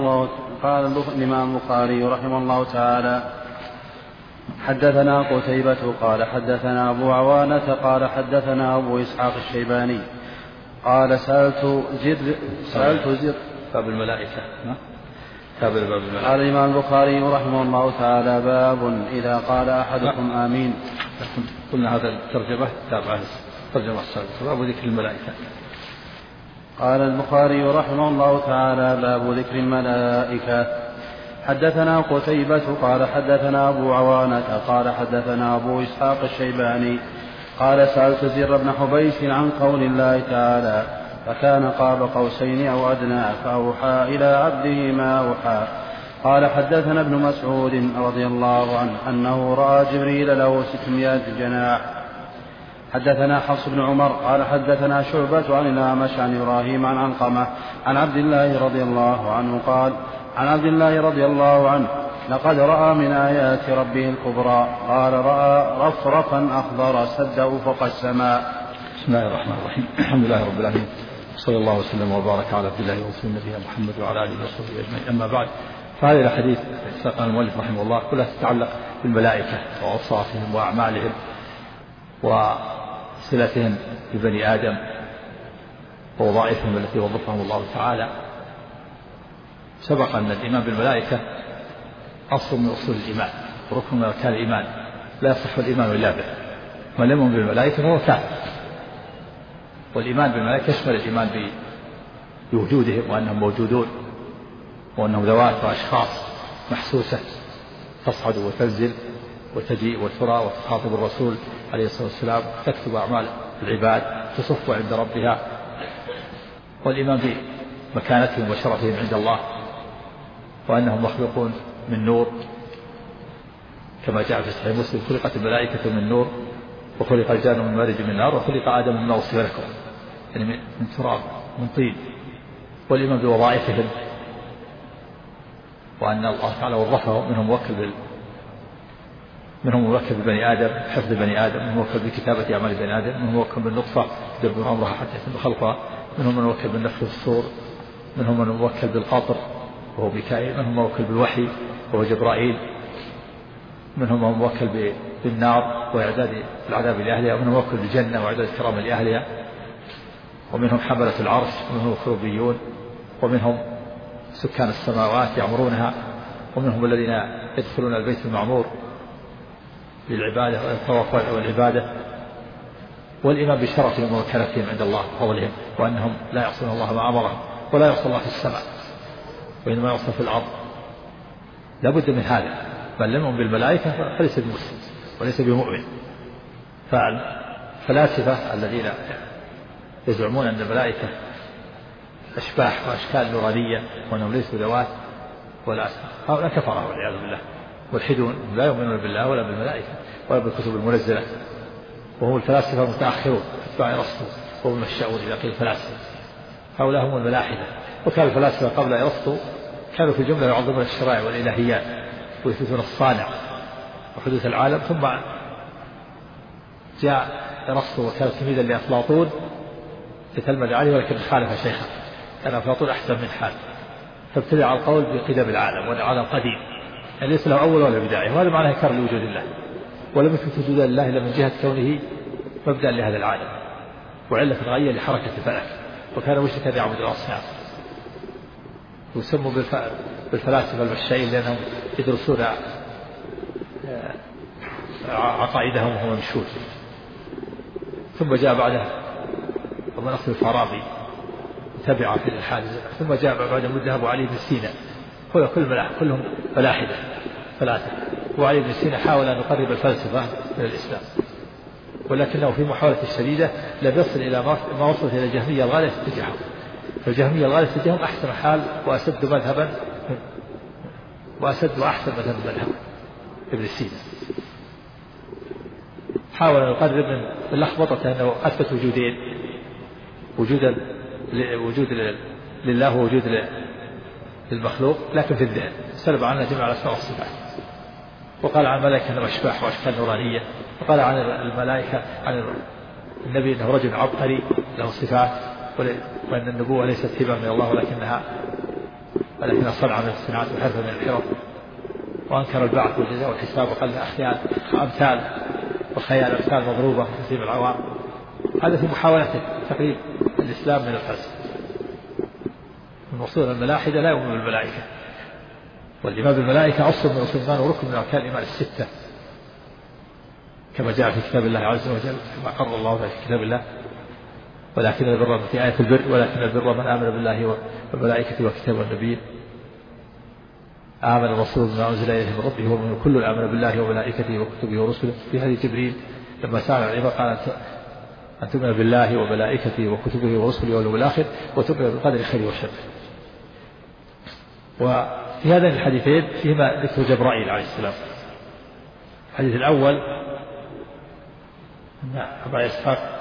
الله تعالى: حدثنا قتيبة قال حدثنا أبو عوانة قال حدثنا أبو إسحاق الشيباني قال سألت زر باب الملائكة. قال الإمام البخاري رحمه الله تعالى: باب إذا قال أحدكم آمين. قلنا هذا الترجمة تابعة الترجمة السابقة، باب ذكر الملائكة. قال البخاري رحمه الله تعالى: باب ذكر الملائكة. حدثنا قتيبة قال حدثنا أبو عوانة قال حدثنا أبو إسحاق الشيباني قال سألت زر بن حبيش عن قول الله تعالى: فكان قاب قوسين أو أدنى فأوحى إلى عبده ما أوحى. قال حدثنا ابن مسعود رضي الله عنه أنه رأى جبريل له 600 جناح. حدثنا حفص بن عمر قال حدثنا شعبة عن الأعمش عن إبراهيم عن علقمة عن عبد الله رضي الله عنه قال: عن عبد الله رضي الله عنه: لقد رأى من آيات ربه الكبرى. قال: رأى رفرفا أخضر سد أفق السماء. بسم الله الرحمن الرحيم. الحمد لله رب العالمين، صلى الله وسلم وبارك على عبد الله ورسوله نبينا محمد وعلى آله وصحبه أجمعين. أما بعد، فهذه الحديث ساقها المؤلف رحمه الله كلها تتعلق بالملائكة وأوصافهم وأعمالهم وصلتهم ببني آدم ووظائفهم التي وظفهم الله تعالى. سبق أن الإيمان بالملائكة أصل من أصول الإيمان وركن من أركان الإيمان، لا يصح الإيمان إلا به. من لم يؤمن بالملائكة فهو كافر. والإيمان بالملائكة يشمل الإيمان بوجودهم وأنهم موجودون وأنهم ذوات وأشخاص محسوسة تصعد وتنزل وتجيء وترى وتخاطب الرسول عليه الصلاة والسلام، تكتب أعمال العباد تصف عند ربها. والإيمان بمكانتهم وشرفهم عند الله وأنهم مخلوقون من نور، كما جاء في صحيح مسلم خلقت الملائكة من نور وخلق الجان من مارج من نار وخلق آدم مما وصف لكم، يعني من تراب من طين. والإيمان بوظائفهم وأن الله تعالى وظفهم، منهم موكل ببني آدم حفظ بني آدم، منهم موكل بكتابة أعمال بني آدم، منهم موكل بالنطفة يدبر أمرها حتى يتم خلقها، منهم من موكل بالنفخ في الصور، منهم من موكل بالقطر وهو ميكائيل، منهم موكل بالوحي وهو جبرائيل، منهم من موكل بالنار وإعداد العذاب لأهلها، ومنهم موكل بالجنة وإعداد الكرام لأهلها، ومنهم حملة العرش، ومنهم الكروبيون، ومنهم سكان السماوات يعمرونها، ومنهم الذين يدخلون البيت المعمور للعبادة والطواف والعبادة. والإيمان بشرفهم ومكانتهم عند الله وفضلهم، وأنهم لا يعصون الله ما أمرهم ولا يعصى الله في السماء وإنما يعصى في الأرض. لا بد من هذا. من لم يؤمن بالملائكة فليس بمسلم وليس بمؤمن. فالفلاسفة الذين يزعمون أن الملائكة أشباح وأشكال نورانية وأنهم ليسوا ذوات ولا أسماء، هؤلاء كفرة والعياذ بالله، والحدون لا يؤمنون بالله ولا بالملائكة ولا بالكتب المنزلة، وهم الفلاسفة المتأخرون أتباع أرسطو وهم المشاؤون إذا قيل فلاسفة. هؤلاء هم الملاحدة. وكان الفلاسفة قبل أرسطو كانوا في الجملة يعظمون الشرائع والإلهيات ويثبتون الصانع وحدوث العالم. ثم جاء أرسطو وكان تلميذا لأفلاطون يتلمذ عليه ولكن خالف شيخه، كان أفلاطون أحسن من حال، فابتدع القول بقدم العالم والعالم قديم، يعني ليس له أول ولا بداية، وهذا معناه إنكار لوجود الله، ولم يثبت وجود الله إلا من جهة كونه مبدأ لهذا العالم وعلة غاية لحركة الفلك، وكان مشركا يعبد الأصنام. يسموا بالفلاسفة المشائين لأنهم يدرسون عقائدهم وهم يمشون. ثم جاء بعده أبو نصر الفارابي تبع في الإلحاد، ثم جاء بعد مدة أبو علي بن سينا، كلهم ملاحدة ثلاثة. وعلي بن سينا حاول أن يقرب الفلسفة من الإسلام، ولكنه في محاولة شديدة لم يصل إلى ما وصلت إلى الجهمية الغالية اتجاههم. فالجهمية الغالية اتجاههم أحسن حال وأسد مذهبا وأسد وأحسن مذهب ابن سينا. حاول أن يقرب من اللخبطة أنه أثبت وجودين، وجود لله ووجود للمخلوق لكن في الذهن، سلب عنا جميع الأسماء والصفات. وقال عن الملائكة أنهم أشباح وأشكال نورانية، وقال عن الملائكة عن النبي أنه رجل عبقري له صفات، وأن النبوة ليست هبة من الله ولكنها صنعة من الصناعات وحرفة من الحرف. وأنكر البعث والجزاء والحساب وقال أمثال وخيال أمثال مضروبة تسليم العوام. هذا في محاولة تقريب الإسلام من الفلسفة. من أصول الملاحدة لا يؤمن بالملائكة، والإيمان بالملائكة أصل من أصول الإيمان وركن من أركان الإيمان الستة، كما جاء في كتاب الله عز وجل، كما قرر الله في كتاب الله: ولكن البر في آية البر، ولكن البر من آمن بالله والملائكة والكتاب والنبيين. آمن الرسول بما أنزل إليه من ربه ومن كل آمن بالله وملائكته وكتبه ورسله. في هذه جبريل لما سأل عن العباد قال: أن تؤمن بالله وملائكته وكتبه ورسله واليوم الآخر وتؤمن بالقدر خيره وشره. وفي هذين الحديثين فيما ذكر جبرائيل عليه السلام. الحديث الأول أن أبا إسحاق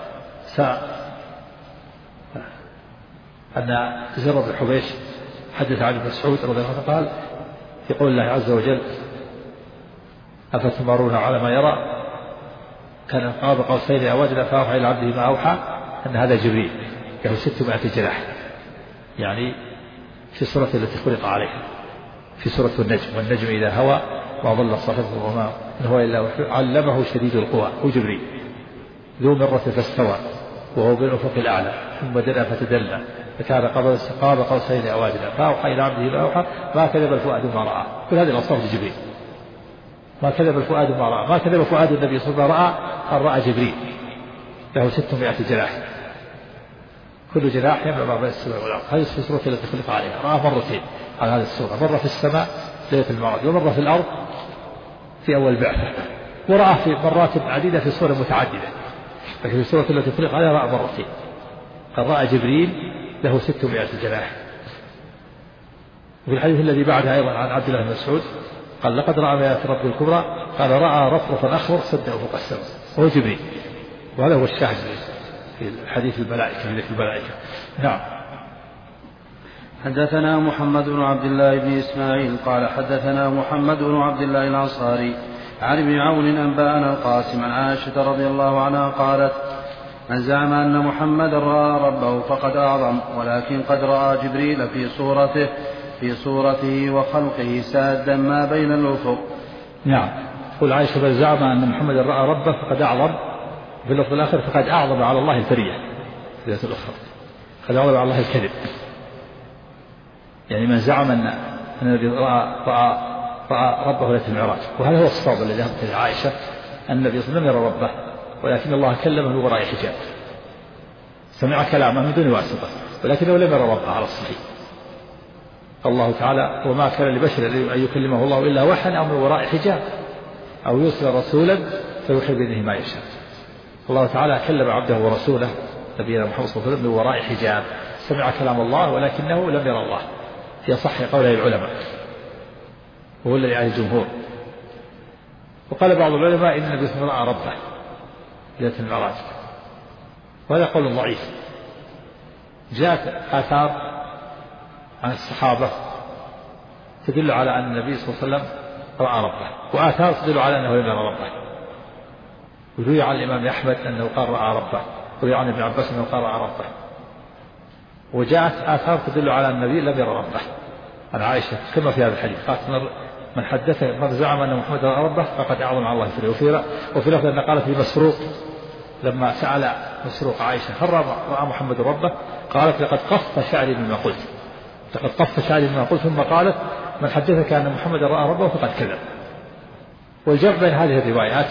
أن زر بن حبيش حدث عن ابن مسعود رضي الله عنه قال: يقول الله عز وجل: أفتمارون على ما يرى، كان قاب قوسين أو أدنى فأوحى إلى عبده ما أوحى، أن هذا جبريل له 600 جناح، يعني في الصورة التي خلق عليها. في سورة النجم والنجم إذا هوى ما ضل صاحبه وما هو إلا علمه شديد القوى هو جبريل ذو مرة فاستوى وهو بالأفق الأعلى ثم دنا فتدلى فكان قاب قوسين أو أدنى فأوحى إلى عبده ما أوحى ما كذب الفؤاد ما رأى كل هذه الأوصاف لجبريل ما كذب الفؤاد ما رأى ما كذب فؤاد النبي صلى الله عليه وسلم رأى قال رأى جبريل له 600 جناح كل جناح يملأ ما بين السماء والأرض هذه السورة التي خلق عليها رأى مرتين على هذه السورة مرة في السماء ليلة المعراج ومرة في الأرض في أول بعثة ورأى في مرات عديدة في صور متعددة لكن في السورة التي خلق عليها رأى مرتين قال رأى جبريل له 600 جناح وفي الحديث الذي بعدها أيضا عن عبد الله بن مسعود قال لقد رأى آيات رب الكبرى قال رأى رفرفا أخضر سده فوق السماء وهو جبريل وهذا هو الشاهد في الحديث الملائكة نعم. حدثنا محمد بن عبد الله بن إسماعيل قال حدثنا محمد بن عبد الله الأنصاري عن ابن عون أنبأنا القاسم عن عائشة رضي الله عنها قالت من زعم أن محمدا رأى ربه فقد أعظم ولكن قد رأى جبريل في صورته وخلقه سادا ما بين الأفق. نعم. قل عائشة من زعم أن محمدا رأى ربه فقد أعظم في اللفظ الآخر فقد أعظم على الله الفرية في الآية الأخرى قد أعظم على الله الكذب يعني من زعم أن النبي رأى ربه ليلة المعراج وهذا هو الصواب الذي ذهبت إليه عائشة أن النبي صلى الله عليه وسلم لم يرى ربه ولكن الله كلمه من وراء حجاب سمع كلامه من دون واسطة ولكنه لم يرى ربه على الصحيح الله تعالى وما كان لبشر أن يكلمه الله إلا وحيا أو من وراء حجاب أو يرسل رسولا فيوحي بإذنه ما يشاء الله تعالى كلم عبده ورسوله نبينا محمد صلى الله عليه وسلم من وراء حجاب سمع كلام الله ولكنه لم يرى الله في صح قوله العلماء وهو الذي عليه الجمهور. وقال بعض العلماء إن النبي صلى الله عليه وسلم رأى ربه ليلة المعراج وهذا قول ضعيف. جاءت آثار عن الصحابة تدل على أن النبي صلى الله عليه وسلم رأى ربه وآثار تدل على أنه لم يرى ربه وروي عن الإمام أحمد أنه قال رأى ربه وروي عن ابن عباس أنه قال رأى ربه وجاءت آثار تدل على أن النبي لم يرى ربه عن عائشة كما في هذا الحديث قالت من حدث من زعم أن محمد رأى ربه فقد أعظم على الله فرية وفي لفظ أن قالت لمسروق لما سأل مسروق عائشة هل رأى محمد ربه قالت لقد قف شعري مما قلت لقد قف شعري مما قلت ثم قالت من حدثك أن محمد رأى ربه فقد كذب. والجمع بين هذه الروايات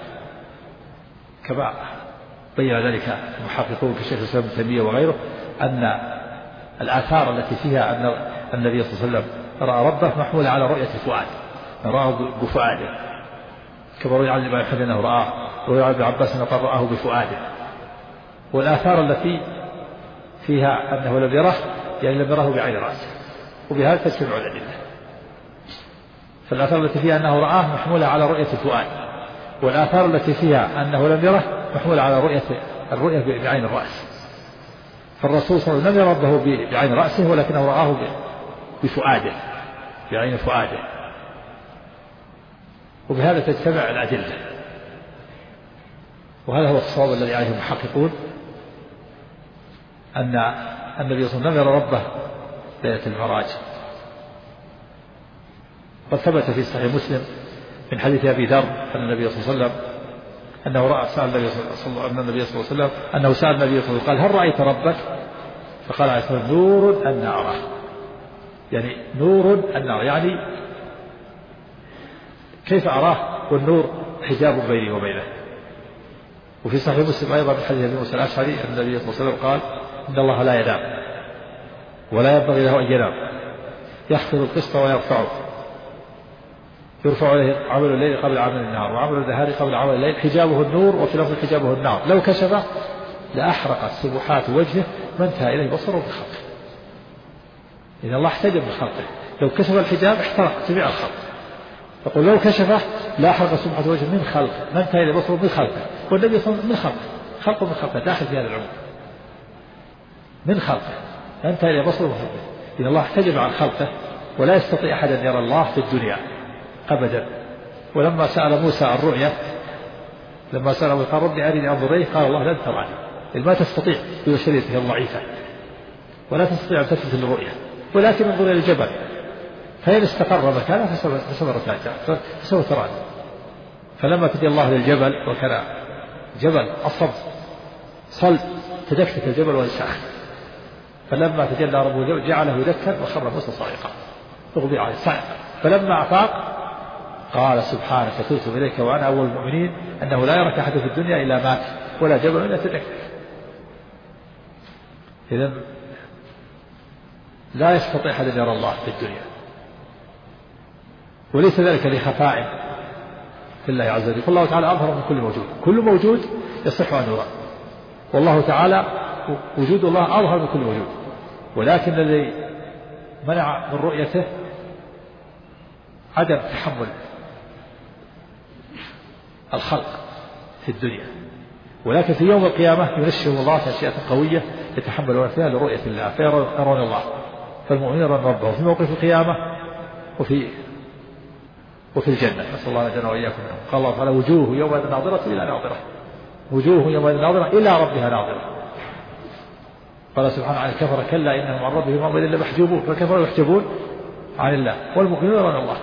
كما بين ذلك المحققون كشيخ الإسلام ابن تيمية وغيره أن الآثار التي فيها أن النبي صلى الله عليه وسلم رأى ربه محمولة على رؤية الفؤاد رآه بفؤاده كما روي عن الإمام أحمد أنه رآه وروي عن ابن عباس أنه قال رآه بفؤاده. والآثار التي فيها أنه لم يره يعني لم يره بعين رأسه وبهذا تجتمع الأدلة. فالآثار التي فيها أنه رآه محمولة على رؤية الفؤاد والآثار التي فيها أنه لم يره محمولة على الرؤية بعين الرأس. فالرسول صلى الله عليه وسلم لم يره ربه بعين رأسه ولكنه رآه بفؤاده بعين فؤاده وبهذا تجتمع الأدلة. وهذا هو الصواب الذي عليه المحققون أن النبي صلى الله عليه وسلم لم يرى ربه ليلة المعراج. قد ثبت في صحيح مسلم من حديث أبي ذر أن النبي صلى الله عليه وسلم أنه سأل النبي صلى الله عليه وسلم أنه سأل النبي صلى الله عليه وسلم قال هل رأيت ربك؟ فقال عليه الصلاة والسلام نور أن أراه يعني نور أن أراه يعني كيف أراه والنور حجاب بيني وبينه. وفي صحيح مسلم أيضا من حديث أبي موسى الأشعري أن النبي صلى الله عليه وسلم قال إن الله لا ينام ولا ينبغي له أن ينام يخفض القسط ويرفعه يرفع عليه عمل الليل قبل عمل النهار وعمل النهار قبل عمل الليل حجابه النور وفي لفظ حجابه النار لو كشف لأحرقت سبحات وجهه ما انتهى إليه بصره بخلقه. إن الله احتجب بخلقه لو كشف الحجاب احترق جميع الخلق. يقول لو كشفه لا أحرق سبحات وجهه من خلقه ما انتهى إليه بصره من خلقه. والنبي صلى الله عليه وسلم من خلقه داخل في هذا العمر من خلقه ما انتهى إليه بصره من خلقه. إن الله احتجب عن خلقه ولا يستطيع أحد أن يرى الله في الدنيا أبدا. ولما سأل موسى الرؤيا لما سأل قال ربي أرني أنظر إليه قال الله لن تراني ما تستطيع ببشريته الضعيفة ولا تستطيع أن تثبت الرؤيا ولكن انظر إلى الجبل فإن استقر مكانه فسوف تراني. فلما تجلى الله للجبل وكان جبل أصب صلب تدكت الجبل وانساخ، فلما تجلى ربه الجبل جعله دكا وخر موسى صاعقا تغضي عليه صاعقا. فلما أفاق قال سبحانك تبت إليك وأنا أول المؤمنين أنه لا يراك أحد في الدنيا إلا مات ولا جبل إلا تدك. إذن لا يستطيع أحد أن يرى الله في الدنيا، وليس ذلك لخفاء في الله عز وجل. الله تعالى أظهر من كل موجود، كل موجود يصح أن يرى، والله تعالى وجود الله أظهر من كل موجود، ولكن الذي منع من رؤيته عدم تحمل الخلق في الدنيا، ولكن في يوم القيامة ينشئهم الله أشياء قوية يتحملون فيها لرؤية الله فيرون الله، فالمؤمنين يرون ربهم في موقف القيامة وفي الجنة. نسأل الله لنا وإياكم منهم. قال الله تعالى وجوه يومئذ ناظرة إلى ناظرة، وجوه يومئذ ناظرة إلى ربها ناظرة. قال سبحانه عن الكفر كلا إنهم عن ربهم يومئذ لمحجوبون، فالكفروا يحجبون عن الله والمؤمنون يرون الله.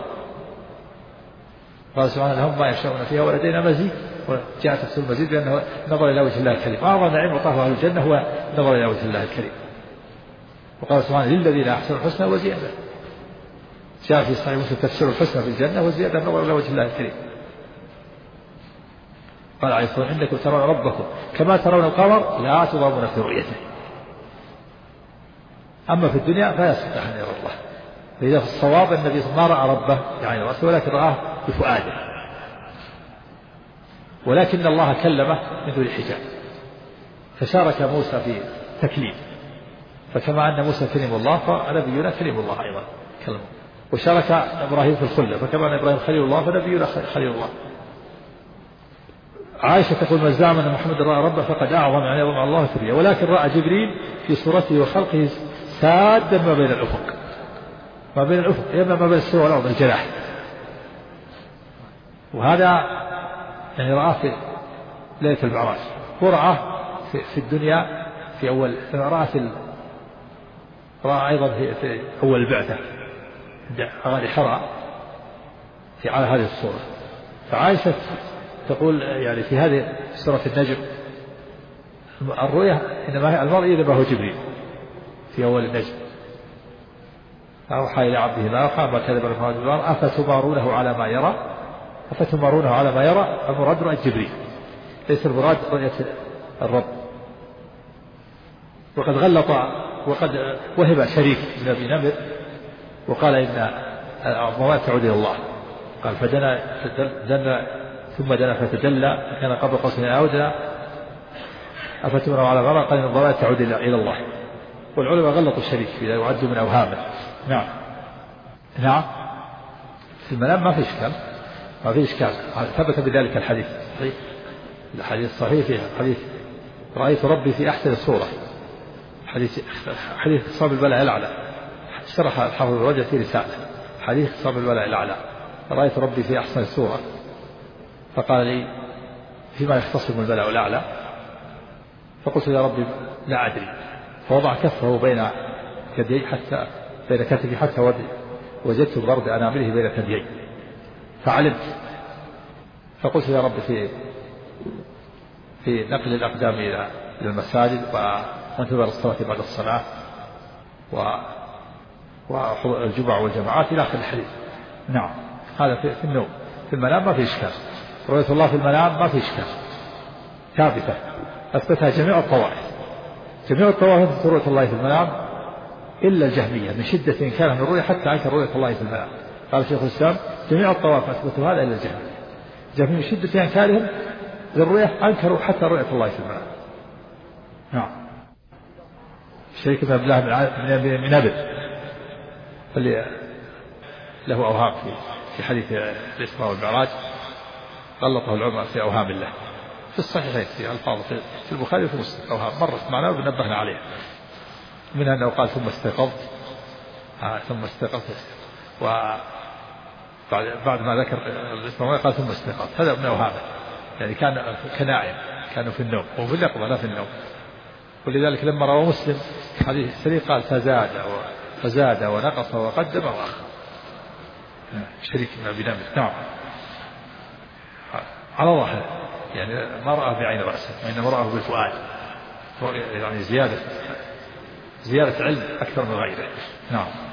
قال سبحانه لهم ما يشاءون فيها ولدينا مزيد، وجاء تفسير المزيد بأنه نظر إلى وجه الله الكريم. أعظم نعيم وطاف أهل الجنة هو نظر إلى وجه الله الكريم. وقال سبحانه للذين أحسنوا الحسنى وزيادة، جاء في صحيح مسلم تفسير الحسنى في الجنة وزيادة النظر إلى وجه الله الكريم. قال عليه الصلاة والسلام إنكم ترون ربكم كما ترون القمر لا تضامون في رؤيته. أما في الدنيا فلا يستطيع أن يرى الله. فإذا في الصواب النبي ما رأى ربه يعني رأسه، ولكن رآه بفؤاده، ولكن الله كلمه من دون حجاب، فشارك موسى في تكليم، فكما أن موسى كلم الله فنبينا كلم الله أيضا كلمه، وشارك إبراهيم في الخلة، فكما أن إبراهيم خليل الله فنبينا خليل الله. عائشة تقول من زعم أن محمد رأى ربه فقد أعظم يعني يظن الله كبيرا، ولكن رأى جبريل في صورته وخلقه سادا ما بين الأفق، ما بين الأفق إما ما بين السماء والأرض الجناح. وهذا يعني رآه في ليلة المعراج، ورآه في الدنيا في أول رأى أيضا في أول البعثة غار حراء على هذه الصورة. فعائشة تقول يعني في هذه سورة النجم الرؤية إنما هي المرء إذا ما هو جبريل في أول النجم أوحى إلى عبده ما أوحى ما كذب الفؤاد ما رأى أفتمارونه على ما يرى، أفتمارونه على ما يرى. المراد رؤية جبريل ليس المراد رؤية الرب. وقد غلط وقد وهب شريك بن أبي نمر وقال إن الأموات تعود إلى الله، قال فدنا ثم دنا فتدلى كان قبل قوسين أو أدنى أفتمارونه على ما يرى، قال إن الضلالة تعود إلى الله. والعلماء غلطوا الشريك إذا يعد من أوهامه. نعم في المنام ما في إشكال، ما في إشكال، ثبت بذلك الحديث الصحيح في حديث رأيت ربي في أحسن الصورة، حديث اختصام البلاء الأعلى، شرح الحافظ ابن رجب في رسالة حديث اختصام البلاء الأعلى. رأيت ربي في أحسن الصورة، فقال لي فيما يختصم البلاء الأعلى، فقلت يا ربي لا أدري، فوضع كفه بين كتفي حتى وجدت الضرب أنامله بين ثديي فعلمت، فقلت يا رب في نقل الأقدام إلى المساجد وانتظار الصلاة بعد الصلاة والجمع والجماعات إلى آخر الحديث. نعم هذا في النوم. في المنام ما في إشكال، رؤية الله في المنام ما في إشكال، ثابتة أثبتها جميع الطوائف. جميع الطوائف أثبتوا رؤية الله في المنام إلا الجهمية من شدة إنكارهم للرؤية حتى أنكر رؤية الله في المنام. قال شيخ الإسلام جميع الطوائف أثبتوا هذا إلا الجهمية. الجهمية من شدة إنكارهم للرؤية أنكروا حتى رؤية الله في المنام. نعم الشريك بن عبد الله بن نبل اللي له أوهام في حديث الإسراء والمعراج غلطه العلماء في أوهام الله في الصحيحين في ألفاظ في البخاري وفي مسلم أوهام مرت معنا ونبهنا عليها، منها أنه قال ثم استيقظت بعد ما ذكر الإسراء قال ثم استيقظت، هذا من أوهامه يعني كان كنائم، كانوا في النوم وفي اليقظة لا في النوم. ولذلك لما روى مسلم حديث سريع قال فزاد ونقص وقدم وأخر، شريك بن أبي نمر. نعم على ظاهر يعني ما رأى بعين رأسه وإنما رآه بالفؤاد، يعني زيادة علم أكثر من غيره. نعم.